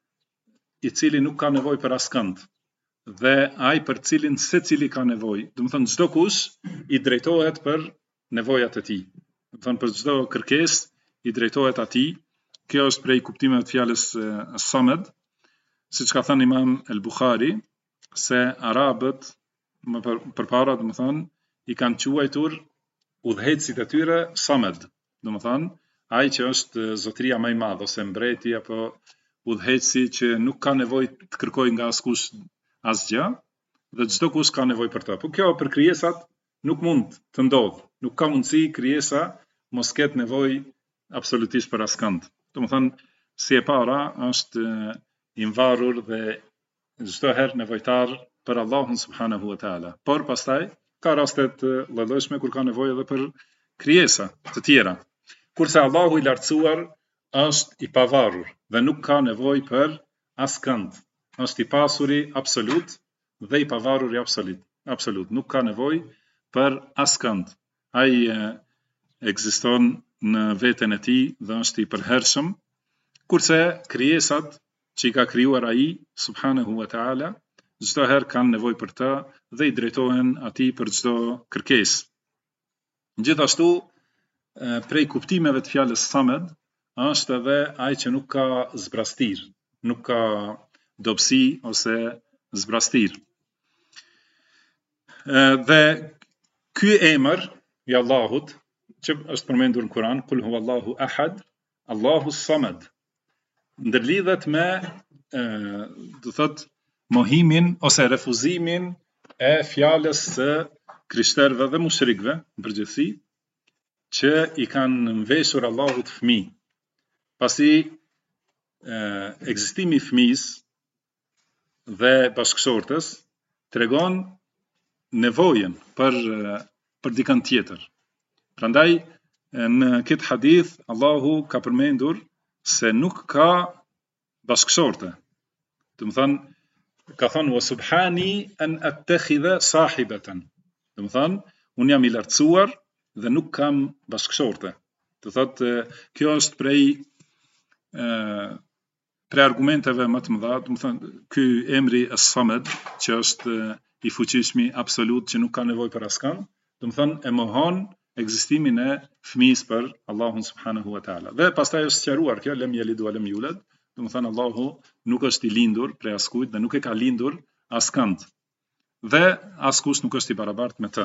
i cili nuk ka nevojë për askënd, dhe ai për cilin secili ka nevojë. Do të thënë çdo kush i drejtohet për nevojat e tij. Do të thënë për çdo kërkesë i drejtohet atij. Kjo është prej kuptimeve të fjalës as-samad, siç ka thënë Imam el-Bukhari se arabët më përpara, do të thënë, i kanë quajtur udhëheqësit e tyre samad. Do të thënë ai që është zotëria më e madhe ose mbreti apo udhëheqësi që nuk ka nevojë të kërkojë nga askush asgjë, dhe çdo kush ka nevojë për të. Po kjo për krijesat nuk mund të ndodhë. Nuk ka mundësi krijesa mos ketë nevojë absolutisht për askënd. Do të thënë si e para është i varur dhe çdo herë nevojtar për Allahun subhanahu wa taala. Por pastaj ka raste të lloj-llojshme kur ka nevojë edhe për krijesa të tjera. Kurse Allahu i lartësuar është i pavarur dhe nuk ka nevojë për askënd. Është i pasuri absolut dhe i pavaruri absolut. Nuk ka nevojë për askënd. Ai ekziston në veten e tij dhe është i përhershëm, kurse krijesat që i ka krijuar ai subhanahu wa taala çdo herë kanë nevojë për të dhe i drejtohen atij për çdo kërkesë. Gjithashtu prej kuptimeve të fjalës samad është edhe ai që nuk ka zbrastir, nuk ka dobësi ose zbrastir. Dhe ky emër i Allahut që është përmendur në Kur'an, kul huwallahu ahad, Allahu samad, ndërlidhet me do thot mohimin ose refuzimin e fjalës së krishterëve dhe mushrikëve në përgjithësi, që i kanë mveshur Allahut fëmijë. Pasi ekzistimi i fëmijës dhe bashkëshortës tregon nevojën për dikën tjetër. Prandaj në këtë hadith Allahu ka përmendur se nuk ka bashkëshorte. Do të thënë ka thënë wa subhani an attakhidha sahibatan. Do të thënë unë jam i lartësuar dhe nuk kam bashkëshorte. Do thotë kjo është prej argumenteve më të mëdha, do të thënë ky emri as-samad që është i fuqishmi absolut që nuk ka nevojë për askënd, do të thënë e mohon ekzistimin e fëmijës për Allahun subhanahu wa taala. Dhe pastaj është sqaruar kjo lem yelid wa lem yulad, do të thënë Allahu nuk është i lindur prej askujt dhe nuk e ka lindur askënd. Dhe askush nuk është i barabartë me të.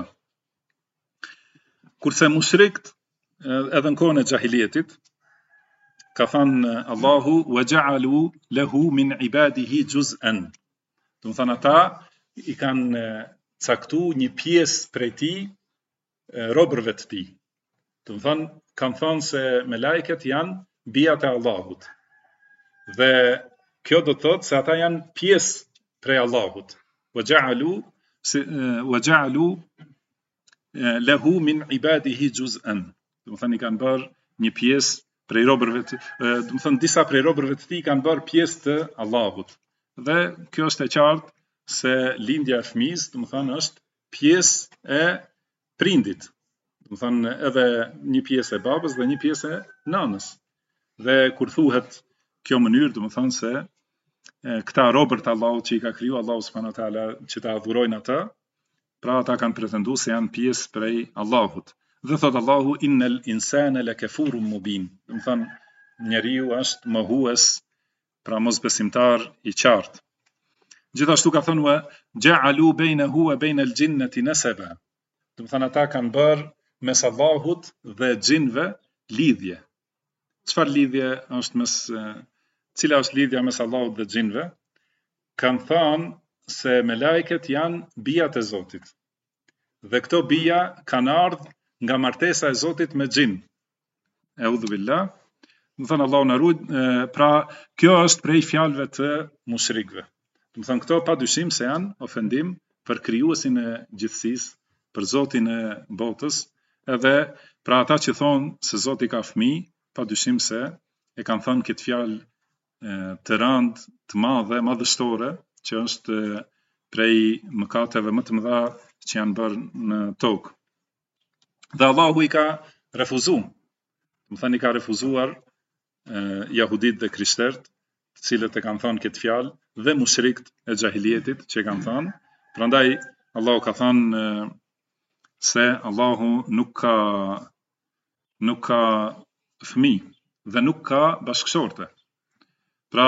Kurse mushrikët edhe në kohën e xahilietit ka thënë Allahu wa ja'alu lahu min ibadihi juz'an. Do të thënë ata i kanë caktuar një pjesë prej tij robërve të tij. Do të thënë kanë thënë se melajket janë bijat e Allahut. Dhe kjo do të thotë se ata janë pjesë prej Allahut. Wa ja'alu lahu min ibadihi juz'an. Do të thënë i kanë bërë një pjesë prej robërve të, do të thënë disa prej robërve të tij kanë bërë pjesë të Allahut. Dhe kjo është e qartë se lindja e fëmijës, do të thënë është pjesë e prindit. Do të thënë edhe një pjesë e babës dhe një pjesë e nanës. Dhe kur thuhet kjo mënyrë, do të thënë se këta robër të Allahut që i ka kriju Allahu subhanahu wa taala që ta adhurojnë ata, pra ata kanë pretenduar se janë pjesë prej Allahut. Dhe thot Allahu innal insana lakafurun mubin. Do të thënë njeriu është mohues, pra mosbesimtar i qartë. Gjithashtu ka thënë wa ja'alu bainahu wa bainal jinnati nasaba. Do të thënë ata kanë bërë mes Allahut dhe xhinëve lidhje. Çfarë lidhje është mes cila është lidhja mes Allahut dhe xhinëve? Kanë thënë se melajket janë bijat e Zotit. Dhe këto bija kanë ardhur nga martesa e Zotit me xhin. Eudhu billah. Do thënë Allahu na ruaj, pra kjo është prej fjalëve të mushrikëve. Do thënë këto padyshim se janë ofendim për krijuesin e gjithësisë, për Zotin e botës, edhe pra ata që thonë se Zoti ka fëmijë, padyshim se e kanë thënë këtë fjalë të rëndë, të madhe, madhështore, që është prej mëkateve më të mëdha që janë bërë në tokë. Dhe Allahu i ka refuzuar. Do thënë i ka refuzuar jahudit dhe krishterët, të cilët e kanë thënë këtë fjalë, dhe mushrikët e xahilietit që kanë thënë. Prandaj Allahu ka thënë se Allahu nuk ka fëmijë dhe nuk ka bashkëshorte. Pra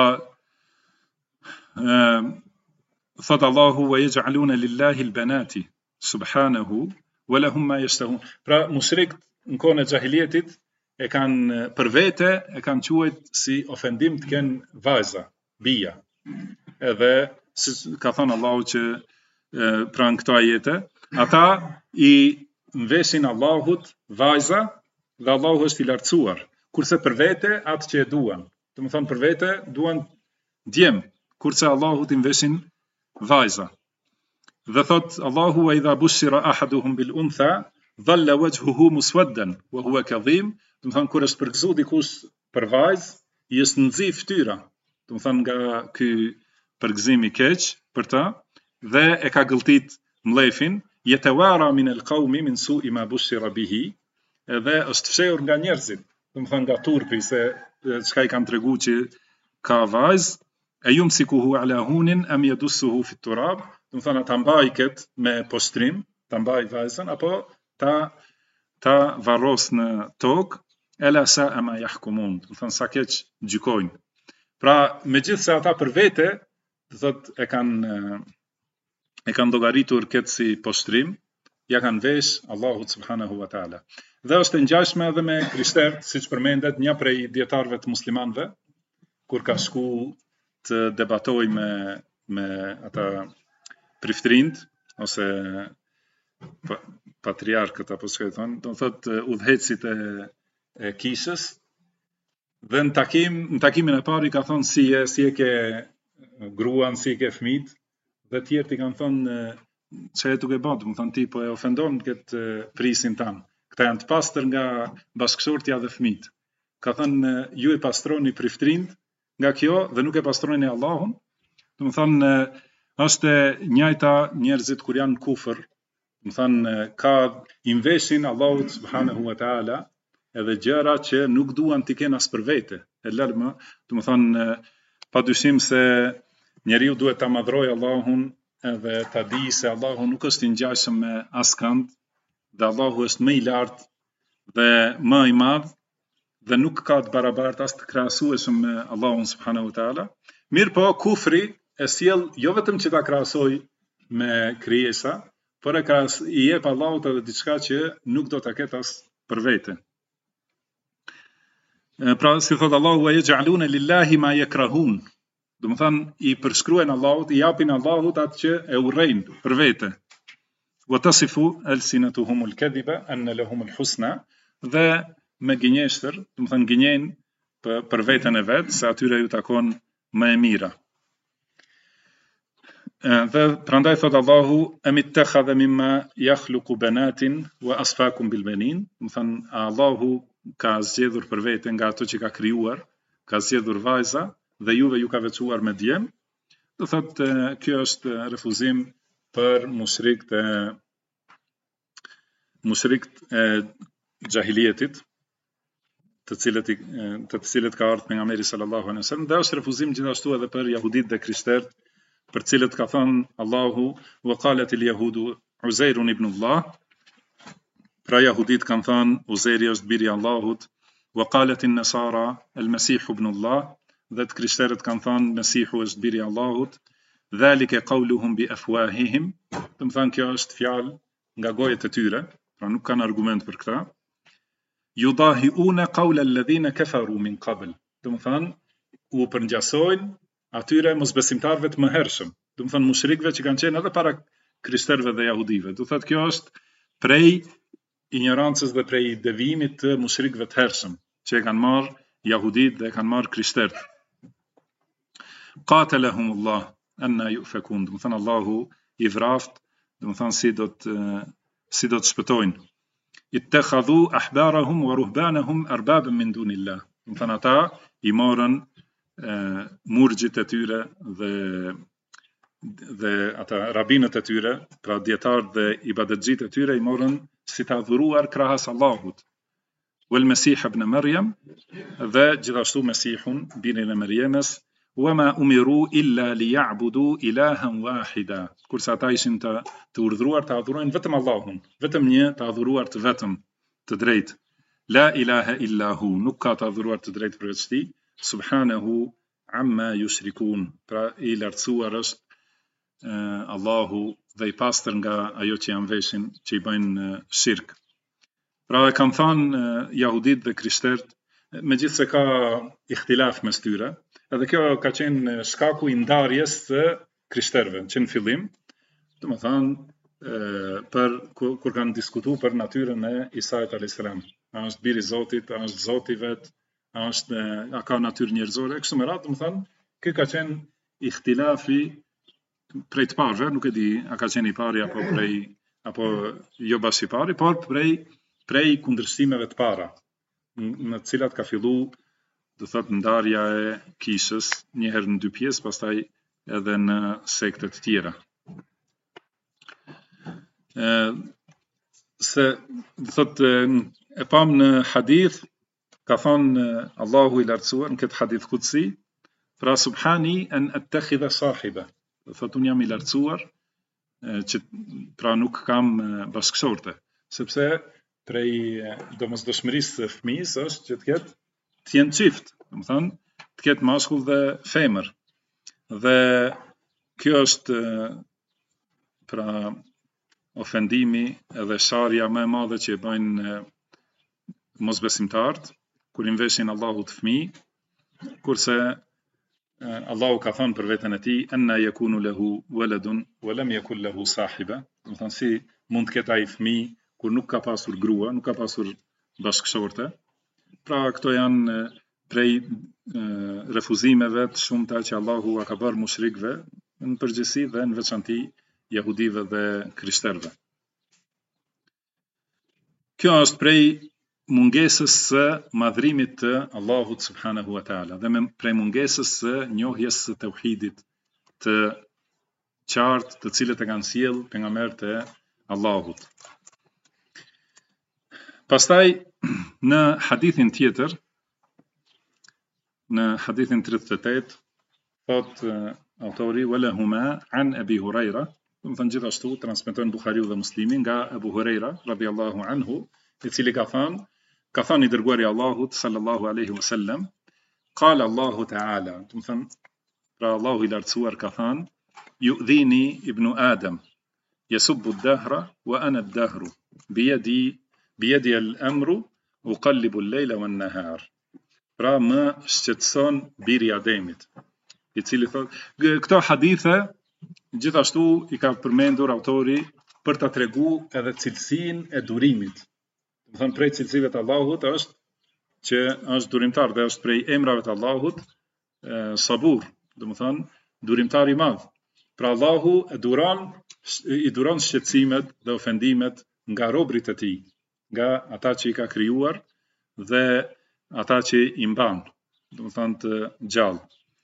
thot Allahu wa yaj'aluna lillahi al-banati subhanahu wa lahum ma yashtahun. Pra mushrikët në kohën e xahilietit e kanë për vete e kanë quajt si ofendim të kenë vajza, bija. Edhe si ka thënë Allahu që pra në këto ajete, ata i mveshin Allahut vajza dhe Allahu është i lartësuar, kurse për vete atë që e duan. Do të thonë për vete duan djem, kurse Allahut i mveshin vajza. Dhe thot Allahu wa idha bushira ahaduhum bil untha dhalla wajhuhu muswaddan wa huwa kadhim. Do të thonë kur është përgëzuar dikush për vajzë, i është nxi fytyra. Do të thonë nga ky përgëzim i keq për ta dhe e ka gëlltit mlefin, yatawara min al-qawmi min su'i ma bushira bihi, edhe është fshehur nga njerëzit. Do të thonë nga turpi se çka i kanë treguar që ka vajzë, e yumsikuhu ala hunin am yadussuhu fi turab. Do të thonë ta mbaj kët me poshtrim, ta mbaj vajzën apo ta varros në tokë, ela sa'a ma yahkumun. Do të thonë sa keq gjykojnë. Pra megjithse ata për vete, do thotë e kanë llogaritur kët si poshtrim, ja kanë vesh Allahut subhanahu wa taala. Dhe është e ngjashme edhe me krishterët, siç përmendet një prej dietarëve të muslimanëve, kur ka shku të debatoj me ata priftrind ose patriarkët apo çka i thonë, do të thotë udhëhecit e kishës, dhe në takimin e parë i ka thonë si e ke gruan, si e ke fëmijët, dhe tjerët i kanë thonë çe e duke bë, do të thonë ti po e ofendon këtë prisin tan. Këta janë të pastër nga bashkëshortja dhe fëmijët. Ka thënë ju e pastroni priftrind nga kjo dhe nuk e pastroni Allahun. Do të thonë është e njëjta njerëzit kur janë kufër, do të thonë ka inveshin Allahut subhanahu wa taala edhe gjëra që nuk duan t'i kenë as për vete. E lërmë, do të thonë padyshim se njeriu duhet ta madhrojë Allahun edhe ta di se Allahu nuk është i ngjashëm me askënd, dhe Allahu është më i lartë dhe më i madh dhe nuk ka të barabartë as të krahasueshëm me Allahun subhanahu wa taala. Mirë po kufri e sjell jo vetëm që ta krahasoj me krijesa, por i jep Allahut edhe diçka që nuk do ta ketë as për vete. Pra si thot Allahu wa yaj'aluna lillahi ma yakrahun. Do të thonë i përshkruajnë Allahut, i japin Allahut atë që e urrejnë për vete. Wa tasifu alsinatuhum al-kadhiba anna lahum al-husna, dhe me gënjeshtër, do të thonë gënjejnë për veten e vet se atyre ju takon më e mira. Dhe prandaj thot Allahu am ittakhadha mimma yakhluqu banatin wa asfakum bil banin. Do të thonë Allahu ka zgjedhur për vete nga ato që ka krijuar, ka zgjedhur vajza dhe juve ju ka veçuar me djem. Do thotë kjo është refuzim për mushrikët e xahilietit, të cilët ka ardhur pejgamberi sallallahu alaihi wasallam, dhe është refuzim gjithashtu edhe për jahudit dhe krishterët, për cilët ka thënë Allahu wa qalat al-yahudu Uzairun ibn Allah. Pra jahudit kanë thënë Uzeri është biri i Allahut, wa qalat an-nasara al-Masih ibn Allah, dhe të krishterët kanë thënë Mesihu është biri i Allahut. Dhalika qawluhum bi afwahihim, do të thënë kjo është fjalë nga gojet e tyre, pra nuk kanë argument për këtë. Yudahiuna qawla alladhina kafaru min qabl, do të thënë u përngjasojnë atyre mosbesimtarëve të mëhershëm, do të thënë mushrikëve që kanë qenë edhe para krishterëve dhe jahudive. Do thotë kjo është prej ignorancës dhe prej devijimit të mushrikëve të hershëm, që e kanë marrë jahudit dhe e kanë marrë krishterët. Qatalahumullah anna yufakun, do të thënë Allahu i vraft, do të thënë si do të shpëtojnë. Ittakhadhu ahbarahum wa ruhbanahum arbaban min dunillah, do të thënë ata i morën murgjit e tyre dhe ata rabinët e tyre, pra dietarët dhe ibadetxhit e tyre i morën si të adhuruar krahas Allahut. Wal Masih ibn Maryam, dhe gjithashtu Mesihun, birin e Maryamës, wama umiru illa liya'budu ilahan wahida, kurse ata ishin të urdhëruar të adhurojnë vetëm Allahun, vetëm një të adhuruar të vetëm, të drejtë. La ilaha illa hu, nuk ka të adhuruar të drejtë përveç tij, subhanahu amma yushrikun, pra i lartësuar është Allahu dhe i pastër nga ajo që janë veshin që i bëjnë shirk. Pra e kanë thënë jahudit dhe krishterët, megjithse ka ihtilaf mes tyre, edhe kjo ka qenë shkaku i ndarjes së krishterëve që në fillim, domethënë për kur kanë diskutuar për natyrën e Isait alayhis salam. A është biri i Zotit, a është Zoti vet, a ka natyrë njerëzore, kështu me radhë, domethënë ky ka qenë ihtilafi prej të parëve, nuk e di a ka qenë i pari apo jo bashkë i pari, por prej kundërshtimeve të para, në të cilat ka fillu, do thotë, ndarja e kishës, një herë në dy pjesë, pastaj edhe në sekte të tjera. Se do thotë e pam në hadith, ka thonë Allahu i lartësuar në këtë hadith kutsi, pra subhani an attakhidha sahiba, do thotë unë jam i lartësuar që pra nuk kam bashkëshorte, sepse prej domosdoshmërisë së fëmijës është që të jenë çift, domethënë të ketë mashkull dhe femër. Dhe kjo është pra ofendimi edhe sharja më e madhe që e bëjnë mosbesimtarët kur i veshin Allahut fëmijë, kurse Allahu ka thënë për veten e tij anna yakunu lahu waladun wa lam yakul lahu sahiba, do thënë si mund të ketë ai fëmijë kur nuk ka pasur grua, nuk ka pasur bashkëshorte. Pra këto janë prej refuzimeve të shumta që Allahu a ka bërë mushrikëve në përgjithësi dhe në veçanti jahudive dhe krishterëve. Kjo është prej mungesës së madhrimit të Allahut subhanahu wa taala dhe prej mungesës së njohjes së tauhidit të qartë, të cilët e kanë sjell pejgamberët e Allahut. Pastaj në hadithin tjetër, në hadithin 38, thot autori walahuma an Abi Huraira, do të thënë gjithashtu transmeton Buhariu dhe Muslimi nga Abu Huraira radhiyallahu anhu, i cili ka thënë i dërguari i Allahut sallallahu alaihi wasallam, qala Allahu ta'ala, do të thënë pra Allahu i lartësuar ka thënë, yu'dhini ibnu Adam, yasubbu ad-dahra wa ana ad-dahru, biyadi al-amru uqallibu al-layla wan-nahar. Pra më shqetëson biri i Ademit, i cili thotë, këto hadithe gjithashtu i ka përmendur autori për ta treguar edhe cilësinë e durimit. Do thënë prej cilësive të Allahut është që është durimtar dhe është prej emrave të Allahut sabur, do të thënë durimtar i madh. Pra Allahu i duron shqetësimet dhe ofendimet nga robrit e tij, nga ata që i ka krijuar dhe ata që i mban, do të thonë të gjallë.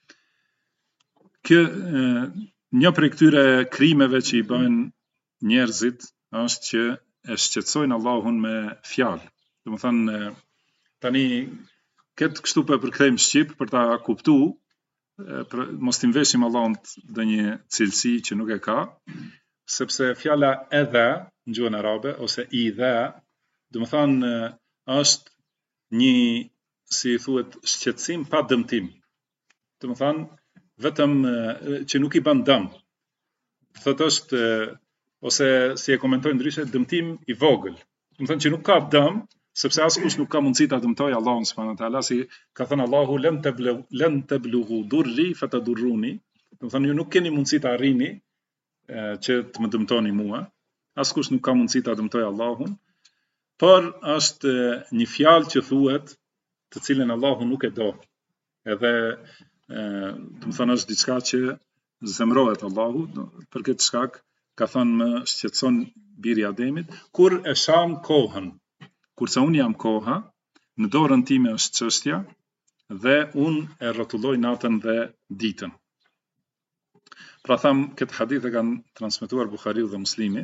Një prej këtyre krimeve që i bëjnë njerëzit është që e shqetësojnë Allahun me fjalë. Do të thonë tani këtë kështu për përkthejmë shqip për ta kuptuar, mos t'i veshim Allahun ndonjë cilësi që nuk e ka, sepse fjala edhe në gjuhën arabe ose idha, do të thonë është një, si thuhet, shqetësim pa dëmtim. Do të thonë vetëm që nuk i bën dëm. Thotë është ose si e komentojnë ndryshe, dëmtim i vogël. Do të thonë që nuk ka dëm, sepse askush nuk ka mundësi ta dëmtojë Allahun subhanahu wa taala, si ka thënë Allahu lën tablughu durri fatadurruni. Do të thonë ju nuk keni mundësi ta arrini që të më dëmtoni mua. Askush nuk ka mundësi ta dëmtojë Allahun, por është një fjalë që thuhet, të cilën Allahu nuk e do. Edhe do të thonë është diçka që zemrohet Allahu, për këtë shkak ka thënë më shqetëson biri Ademit, kur e sham kohën, kurse unë jam koha, në dorën time është çështja dhe unë e rrotulloj natën dhe ditën. Pra tham, këtë hadith e kanë transmetuar Buhariu dhe Muslimi.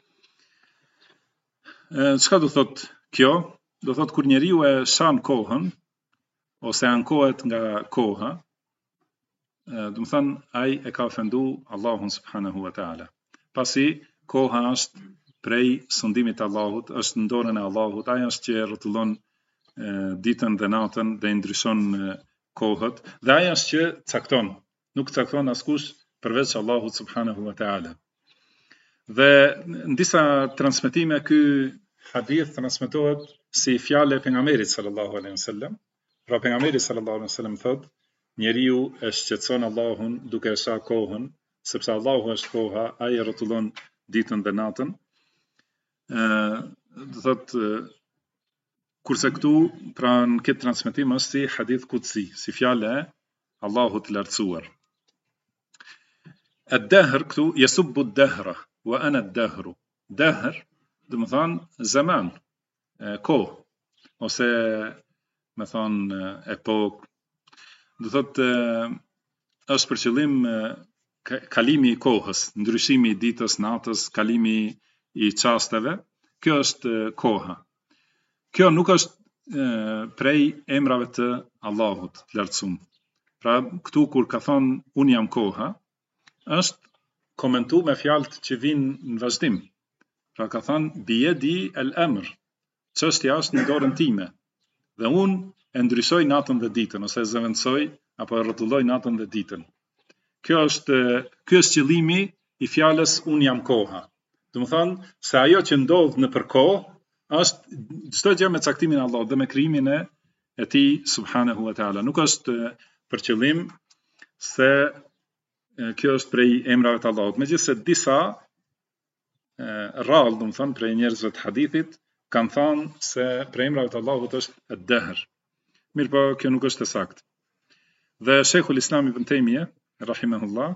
Çka do thot kjo? Do thot kur njeriu e shan kohën ose ankohet nga koha, do të thonë ai e ka ofendu Allahun subhanahu wa taala. Pasi koha është prej sundimit të Allahut, është në dorën e Allahut, ai është që rrotullon ditën dhe natën dhe ndryshon kohët, dhe ai është që cakton, nuk cakton askush përveç Allahut subhanahu wa taala. Dhe në disa transmetime ky hadith transmetohet si fjalë e pejgamberit sallallahu alaihi wasallam. Pra pejgamberi sallallahu alaihi wasallam thotë, njeriu e shqetëson Allahun duke e shah kohën, sepse Allahu është koha, ai e rrotullon ditën dhe natën. Do thotë kurse këtu, pra në këtë transmetim është si hadith kutsi, si fjalë e Allahut të lartësuar. Ad-dahr këtu yasubbu ad-dahra wa ana ad-dahru. Dahr do të thonë zaman, kohë, ose me thonë epokë. Do thotë është për qëllim kalimi i kohës, ndryshimi i ditës, natës, kalimi i çasteve. Kjo është koha. Kjo nuk është prej emrave të Allahut të lartësuar. Pra këtu kur ka thonë unë jam koha, është komentuar me fjalët që vijnë në vazhdim. Pra ka thonë biyadi al-amr, çështja është në dorën time dhe unë e ndryshoj natën dhe ditën, ose zëvendësoj apo e rrotulloj natën dhe ditën. Ky është qëllimi i fjalës unë jam koha. Do të thonë se ajo që ndodh në përkohë është çdo gjë me caktimin e Allahut dhe me krijimin e tij subhanahu wa taala. Nuk është për qëllim se kjo është prej emrave të Allahut. Megjithëse disa rrallë, do të thonë prej njerëzve të hadithit, kanë thënë se prej emrave të Allahut është ad-dahr. Mirë, kjo nuk është e saktë. Dhe Sheikhul Islam Ibn Taymiyah rahimahullah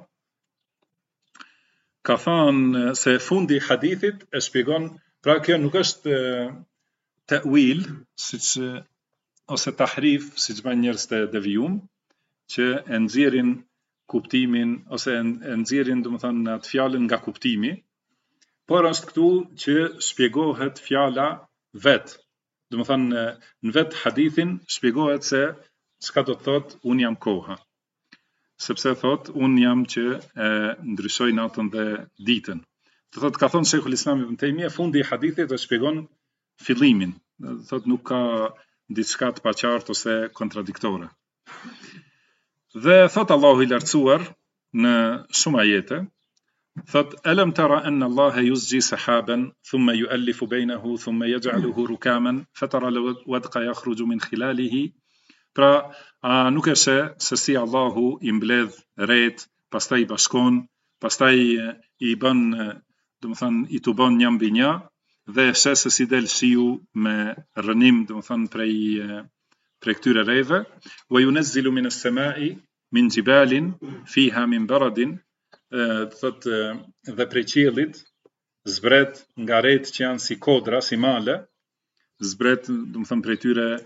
ka thënë se fundi i hadithit e shpjegon, pra kjo nuk është ta'wil, siç ose tahrif, siç bën njerëz të devijum, që e nxjerrin kuptimin ose e nxjerrin, domethënë, atë fjalën nga kuptimi, por është këtu që shpjegohet fjala vet. Domethënë në vet hadithin shpjegohet se çka do të thotë unë jam koha. Sepse thot unë jam që e ndryshoj natën dhe ditën. Do thotë ka thonë Sheikhul Islam Ibn Taymiyah, fundi i hadithit e shpjegon fillimin. Do thotë nuk ka diçka të paqartë ose kontradiktore. Dhe thot Allahu i lartësuar në shumë ajete, thot alam tara anna Allaha yuzji sahaban thumma yu'allifu bainahu thumma yaj'aluhu rukaman fatara al-wadqa yakhruju min khilalihi. Pra, nuk e sheh se si Allahu i mbledh ret, pastaj i bashkon, pastaj i bën, domethënë i tubon një mbi një, dhe e sheh se si del shiu me rënim, domethënë prej këtyre rreve, wa yunazzilu min as-sama'i min jibalin fiha min baradin, thotë dhe prej qiellit zbret nga ret që janë si kodra, si male, zbret, domethënë prej tyre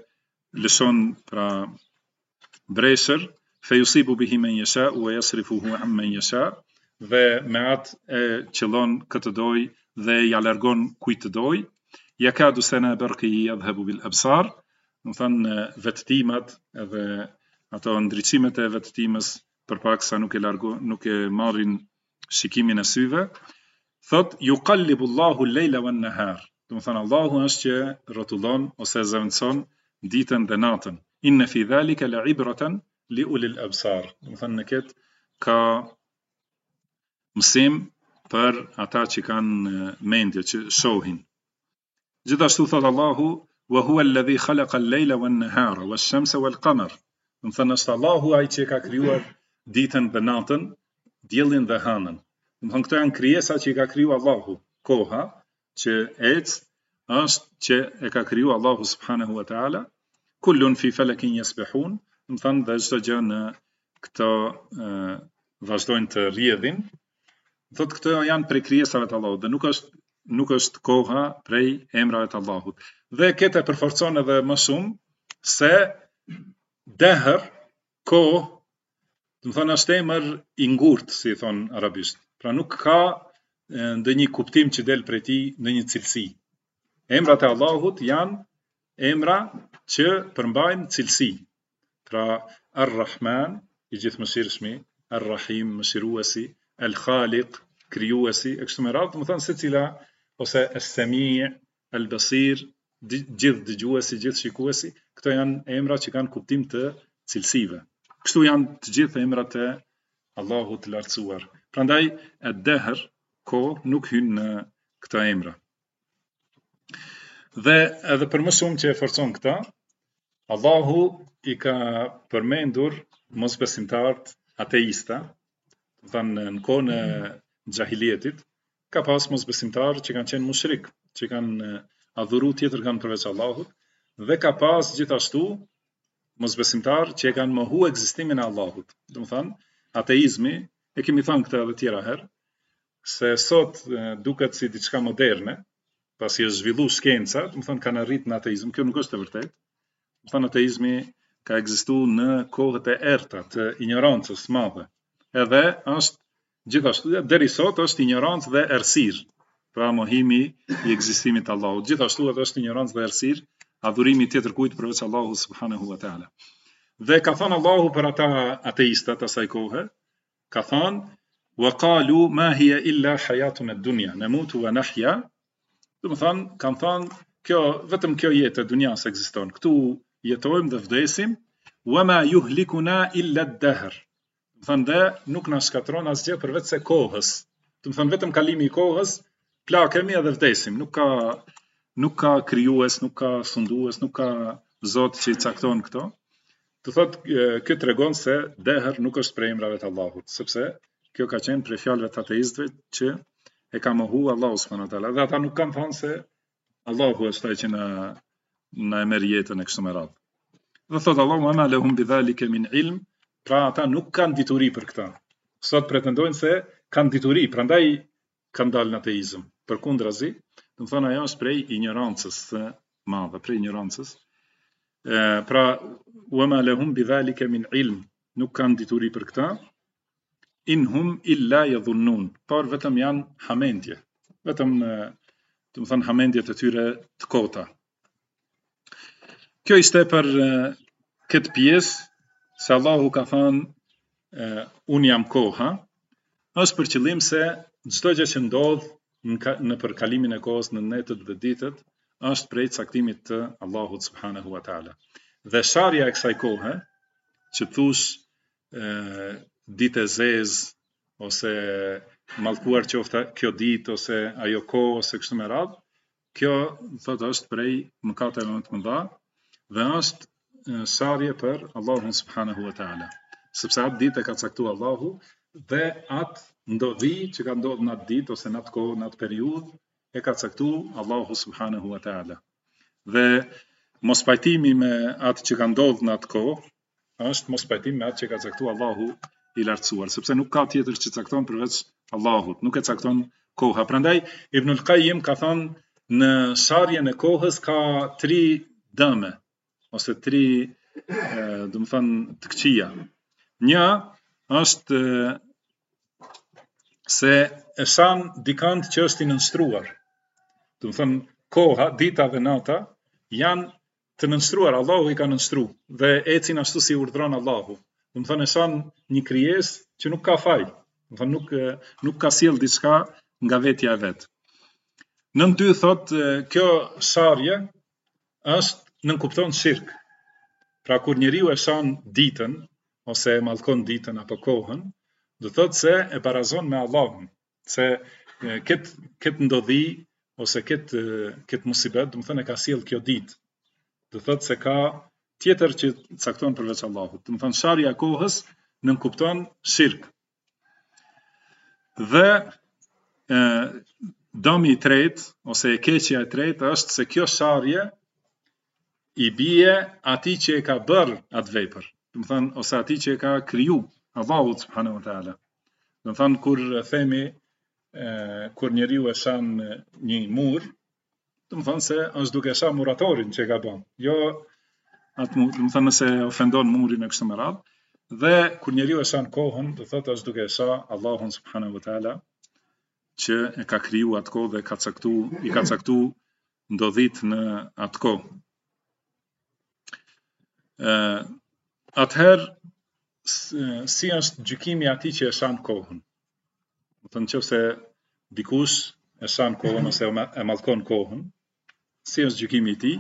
lëshon pra breshër, fejusibu bihi men yasha wa yasrifuhu ammen yasha, dhe me atë e qëllon këtë doj dhe ja largon kujt të doj, yakadu sana barqihi yadhhabu bil absar, do thënë vetëtimat edhe ato ndriçimet e vetëtimës përpaksa nuk e marrin shikimin e syve. Thot yuqallibu Allahu al-layla wan-nahar, do thënë Allahu është që rrotullon ose zëvendëson ditën dhe natën. Inna fi dhalika la'ibratan li ulil absar, do thënë në këtë ka mësim për ata që kanë mendje, që shohin. Gjithashtu thot Allahu wa huwa alladhi khalaqa al-layla wan-nahara wash-shamsa wal-qamar, do thënë është Allahu ai që ka krijuar ditën dhe natën, diellin dhe hënën. Do thënë këto janë krijesa që i ka krijuar Allahu. Koha që ecë është që e ka krijuar Allahu subhanahu wa taala. Kullun fi falakin yasbihun, do thënë dhe çdo gjë në këto vazhdojnë të rrjedhin. Thotë këto janë prej krijesave të Allahut dhe nuk është koha prej emrave të Allahut. Dhe këtë e përforcon edhe më shumë se deher, kohë, do thënë është emër i ngurtë, si thon arabisht. Pra nuk ka ndonjë kuptim që del prej tij, ndonjë cilësi. Emrat e Allahut janë emra që përmbajnë cilësi. Pra Ar-Rahman, i gjithëmëshirshmi, Ar-Rahim, mëshiruesi, Al-Khaliq, krijuesi, e kështu me radhë, do thënë secila, ose As-Sami', Al-Basir, gjithë dëgjuesi, gjithë shikuesi, këto janë emra që kanë kuptim të cilësive. Kështu janë të gjithë emrat e Allahut të lartësuar. Prandaj ad-dahr, kohë, nuk hyn në këta emra. Dhe edhe për më shumë që e forcon këta, Allahu i ka përmendur mosbesimtarët ateista, do thënë në kohën e xahilietit, ka pas mosbesimtarë që kanë qenë mushrik, që kanë adhuru tjetër kanë përveç Allahut, dhe ka pas gjithashtu mosbesimtarë që e kanë mohu ekzistimin e Allahut. Do thënë, ateizmi, e kemi thënë këtë edhe tjera herë, se sot duket si diçka moderne, pasi është zhvilluar shkenca, do thënë kanë arrit në ateizëm, kjo nuk është e vërtetë. Do thënë ateizmi ka ekzistuar në kohët e errta të ignorancës së madhe. Edhe është gjithashtu deri sot është ignorancë dhe errësirë, pra mohimi i ekzistimit të Allahut. Gjithashtu edhe është ignorancë dhe errësirë adhurimi tjetër kujt përveç Allahut subhanahu wa taala. Dhe ka thënë Allahu për ata ateistat asaj kohe, ka thënë wa qalu ma hiya illa hayatuna ad-dunya namutu wa nahya. Do të thënë, kanë thënë vetëm kjo jetë e dunjas ekziston. Këtu jetojmë dhe vdesim, wa ma yuhlikuna illa ad-dahr. Do thënë dhe nuk na shkatron asgjë përveç se kohës. Do thënë vetëm kalimi i kohës, plakemi edhe vdesim. Nuk ka krijues, nuk ka sundues, nuk ka Zot që i cakton këto. Do thotë kjo tregon se deher nuk është prej emrave të Allahut, sepse kjo ka qenë prej fjalëve të ateistëve që e ka mohu Allahu subhanahu wa taala. Dhe ata nuk kanë thënë se Allahu është ai që na e merr jetën e kështu me radhë. Dhe thotë Allahu ma lahum bidhalika min ilm, pra ata nuk kanë dituri për këtë. Sot pretendojnë se kanë dituri, prandaj kanë dalë në ateizëm. Përkundrazi, do të thonë ajo është prej ignorancës së madhe, prej ignorancës. Pra wa ma lahum bidhalika min ilm, nuk kanë dituri për këtë. Inhum illa yadhunnun, por vetëm janë hamendje, vetëm do të thënë hamendjet e tyre të kota. Kjo ishte për këtë pjesë, se Allahu ka thënë unë jam koha, është për qëllim se çdo gjë që ndodh në përkalimin e kohës, në netët dhe ditët, është prej caktimit të Allahut subhanahu wa taala. Dhe sharja e kësaj kohe, që thush ditë e zezë, ose mallkuar qoftë kjo ditë, ose ajo kohë, ose kështu me radhë, kjo thotë është prej mëkateve më të mëdha, dhe është sharje për Allahun subhanahu wa taala. Sepse atë ditë e ka caktuar Allahu, dhe atë ndodhi që ka ndodhur në atë ditë, ose në atë kohë, në atë periudhë, e ka caktuar Allahu subhanahu wa taala. Dhe mos pajtimi me atë që ka ndodhur në atë kohë, është mos pajtim me atë që ka caktuar Allahu i lartësuar, sepse nuk ka tjetër që cakton përveç Allahut, nuk e cakton koha. Prandaj Ibnul Qayyim ka thënë në sharjen e kohës ka 3 dëme. ose 3 do të thënë të këqija. Një është se e shan dikant që është i nënstruar. Do të thënë koha, dita dhe nata janë të nënstruar, Allahu i ka nënstru dhe ecin ashtu si urdhron Allahu. Do të thënë e shan një krijesë që nuk ka faj. Do të thënë nuk ka sjell diçka nga vetja e vet. Nën 2 thot kjo sharje është nënkupton shirk. Pra kur njeriu e shan ditën ose e mallkon ditën apo kohën, do thot se e barazon me Allahun, se këtë ndodhi ose këtë musibet, do të thënë e ka sjell kjo ditë. Do thot se ka tjetër që cakton përveç Allahut. Do të thënë sharja e kohës nënkupton shirk. Dhe dëmi i tretë ose e keqja e tretë është se kjo sharje i bie atij që e ka bërë atë vepër. Do të thënë ose atij që e ka kriju Allahu subhanahu wa taala. Do të thënë kur themi kur njeriu e shan një mur, do të thënë se është duke shan muratorin që e ka bën. Jo atë mur, do të thënë se ofendon murin e kështu me radhë. Dhe kur njeriu e shan kohën, do thotë është duke shan Allahun subhanahu wa taala që e ka kriju atë kohë dhe i ka caktu ndodhit në atë kohë. Atëherë, si është gjykimi atij që e shan kohën? Do të thënë nëse dikush e shan kohën ose e mallkon kohën, si është gjykimi i tij?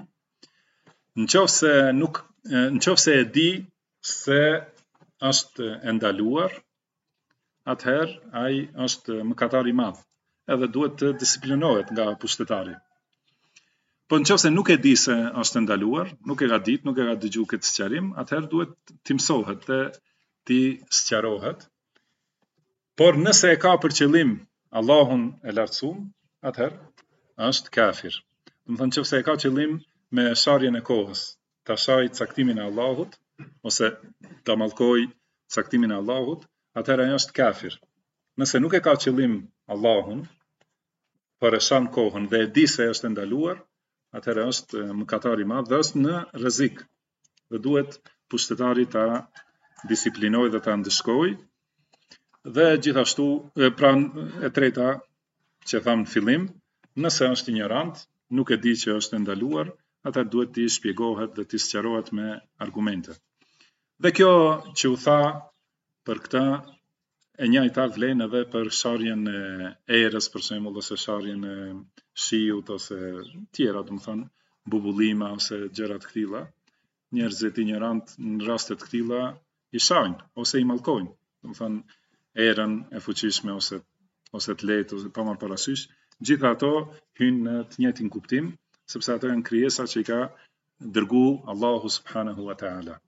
Nëse e di se është e ndaluar, atëherë ai është mëkatar i madh, edhe duhet të disiplinohet nga pushtetari. Po nëse nuk e di se është ndaluar, nuk e ka ditë, nuk e ka dëgju këtë sqarim, atëherë duhet t'i mësohet dhe t'i sqarohet. Por nëse e ka për qëllim Allahun e lartësuar, atëherë është kafir. Do të thënë nëse e ka qëllim me sharjen e kohës, ta shaj caktimin e Allahut ose ta mallkoj caktimin e Allahut, atëherë ai është kafir. Nëse nuk e ka qëllim Allahun, por e shan kohën dhe e di se është ndaluar, atëherë është mëkatar i madh dhe është në rrezik. Dhe duhet pushtetari ta disiplinojë dhe ta ndëshkojë. Dhe gjithashtu, e treta që tham në fillim, nëse është ignorant, nuk e di që është ndaluar, atëherë duhet t'i shpjegohet dhe t'i sqarohet me argumente. Dhe kjo që u tha për këtë e njëjta vlen edhe për sharjen e erës, për shembull, ose sharjen e shiut ose tjera, do të thënë bubullima ose gjëra të tilla. Njerëzit ignorant në raste të tilla i shajnë ose i mallkojnë. Do të thënë erën e fuqishme ose të lehtë ose pa marrë parasysh, gjitha ato hyjnë në të njëjtin kuptim, sepse ato janë krijesa që i ka dërgu Allahu subhanahu wa taala.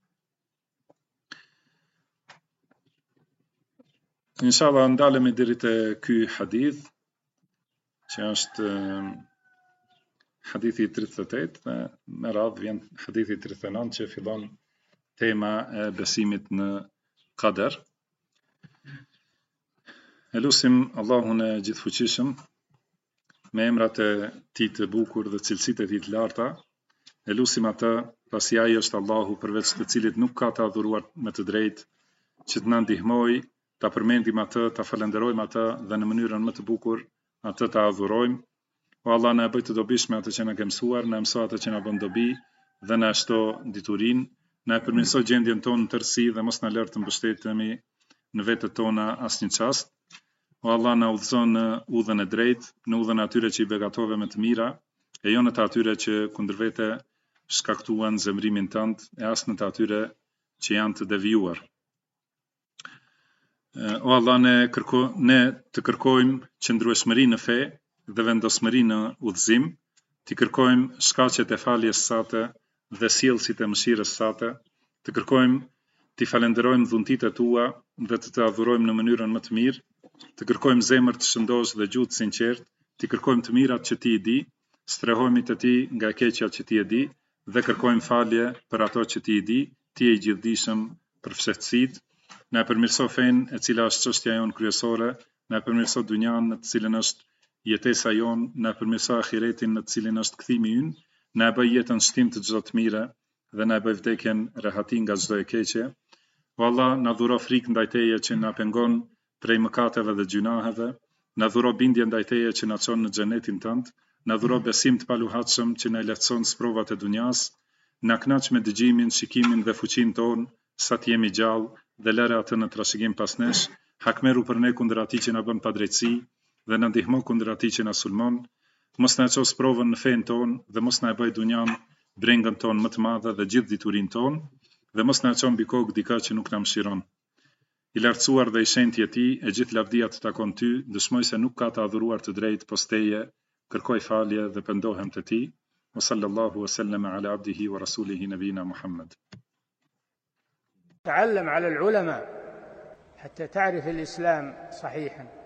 Inshallah ndalemi deri te ky hadith, që është hadithi 38 dhe me radhë vjen hadithi 39 që fillon tema e besimit në qadar. E lusim Allahun e gjithfuqishëm me emrat e tij të bukur dhe cilësitë e tij të larta. E lusim atë, pasi ai është Allahu përveç të cilit nuk ka të adhuruar me të drejtë, që të na ndihmojë ta përmendim atë, ta falenderojmë atë dhe në mënyrën më të bukur atë ta adhurojmë. O Allah, na e bëj të dobishme atë që na ke mësuar, na mëso atë që na bën dobi dhe na shto diturinë, na e përmirëso gjendjen tonë në tërësi dhe mos na lër të mbështetemi në vetët tona asnjë çast. O Allah, na udhëzo në udhën e drejtë, në udhën e atyre që i begatove me të mira, e jo në të atyre që kundër vete shkaktuan zemrimin tënd, e as në të atyre që janë të devijuar. O Allah, ne të kërkojmë qëndrueshmëri në fe dhe vendosmëri në udhëzim, të kërkojmë shkaqet e faljes sate dhe sjellësit e mëshirës sate, të kërkojmë të falenderojmë dhuntitë tua dhe të adhurojmë në mënyrën më të mirë, të kërkojmë zemër të shëndosh dhe gjuhë të sinqertë, të kërkojmë të mirat që ti i di, strehohemi te ti nga e keqja që ti e di dhe kërkojmë falje për ato që ti i di, ti je i gjithdijshëm për fshehtësitë. Na e përmirëso fenë e cila është çështja jonë kryesore, na e përmirëso dunjan në të cilën është jetesa jonë, na e përmirëso ahiretin në të cilin është kthimi ynë, na e bëj jetën shtim të çdo të mire, dhe na e bëj vdekjen rehatin nga çdo e keqe. O Allah, na dhuro frikë ndaj Teje që na pengon prej mëkateve dhe gjunaheve, na dhuro bindje ndaj Teje që na çon në xhenetin tënd, na dhuro besim të paluhatshëm që na lehtëson sprovat e dunjas, na knaq me dëgjimin, shikimin dhe fuqinë tonë sa të jemi gjallë dhe lëre atë në trashëgim pas nesh, hakmeru për ne kundër atij që na bën padrejtësi dhe na ndihmo kundër atij që na sulmon, mos na ços provën në fen tonë dhe mos na e bëj dunjan brengën tonë më të madhe dhe gjithë diturinë tonë, dhe mos na çon mbi kokë dikë që nuk na mëshiron. I lartësuar dhe i shenjtë je Ti, e gjithë lavdia të takon Ty, dëshmoj se nuk ka të adhuruar të drejtë pos Teje, kërkoj falje dhe pendohem te Ti. Wa sallallahu wa sallam ala abdihi wa rasulihi nabina Muhammad. تعلم على العلماء حتى تعرف الإسلام صحيحا.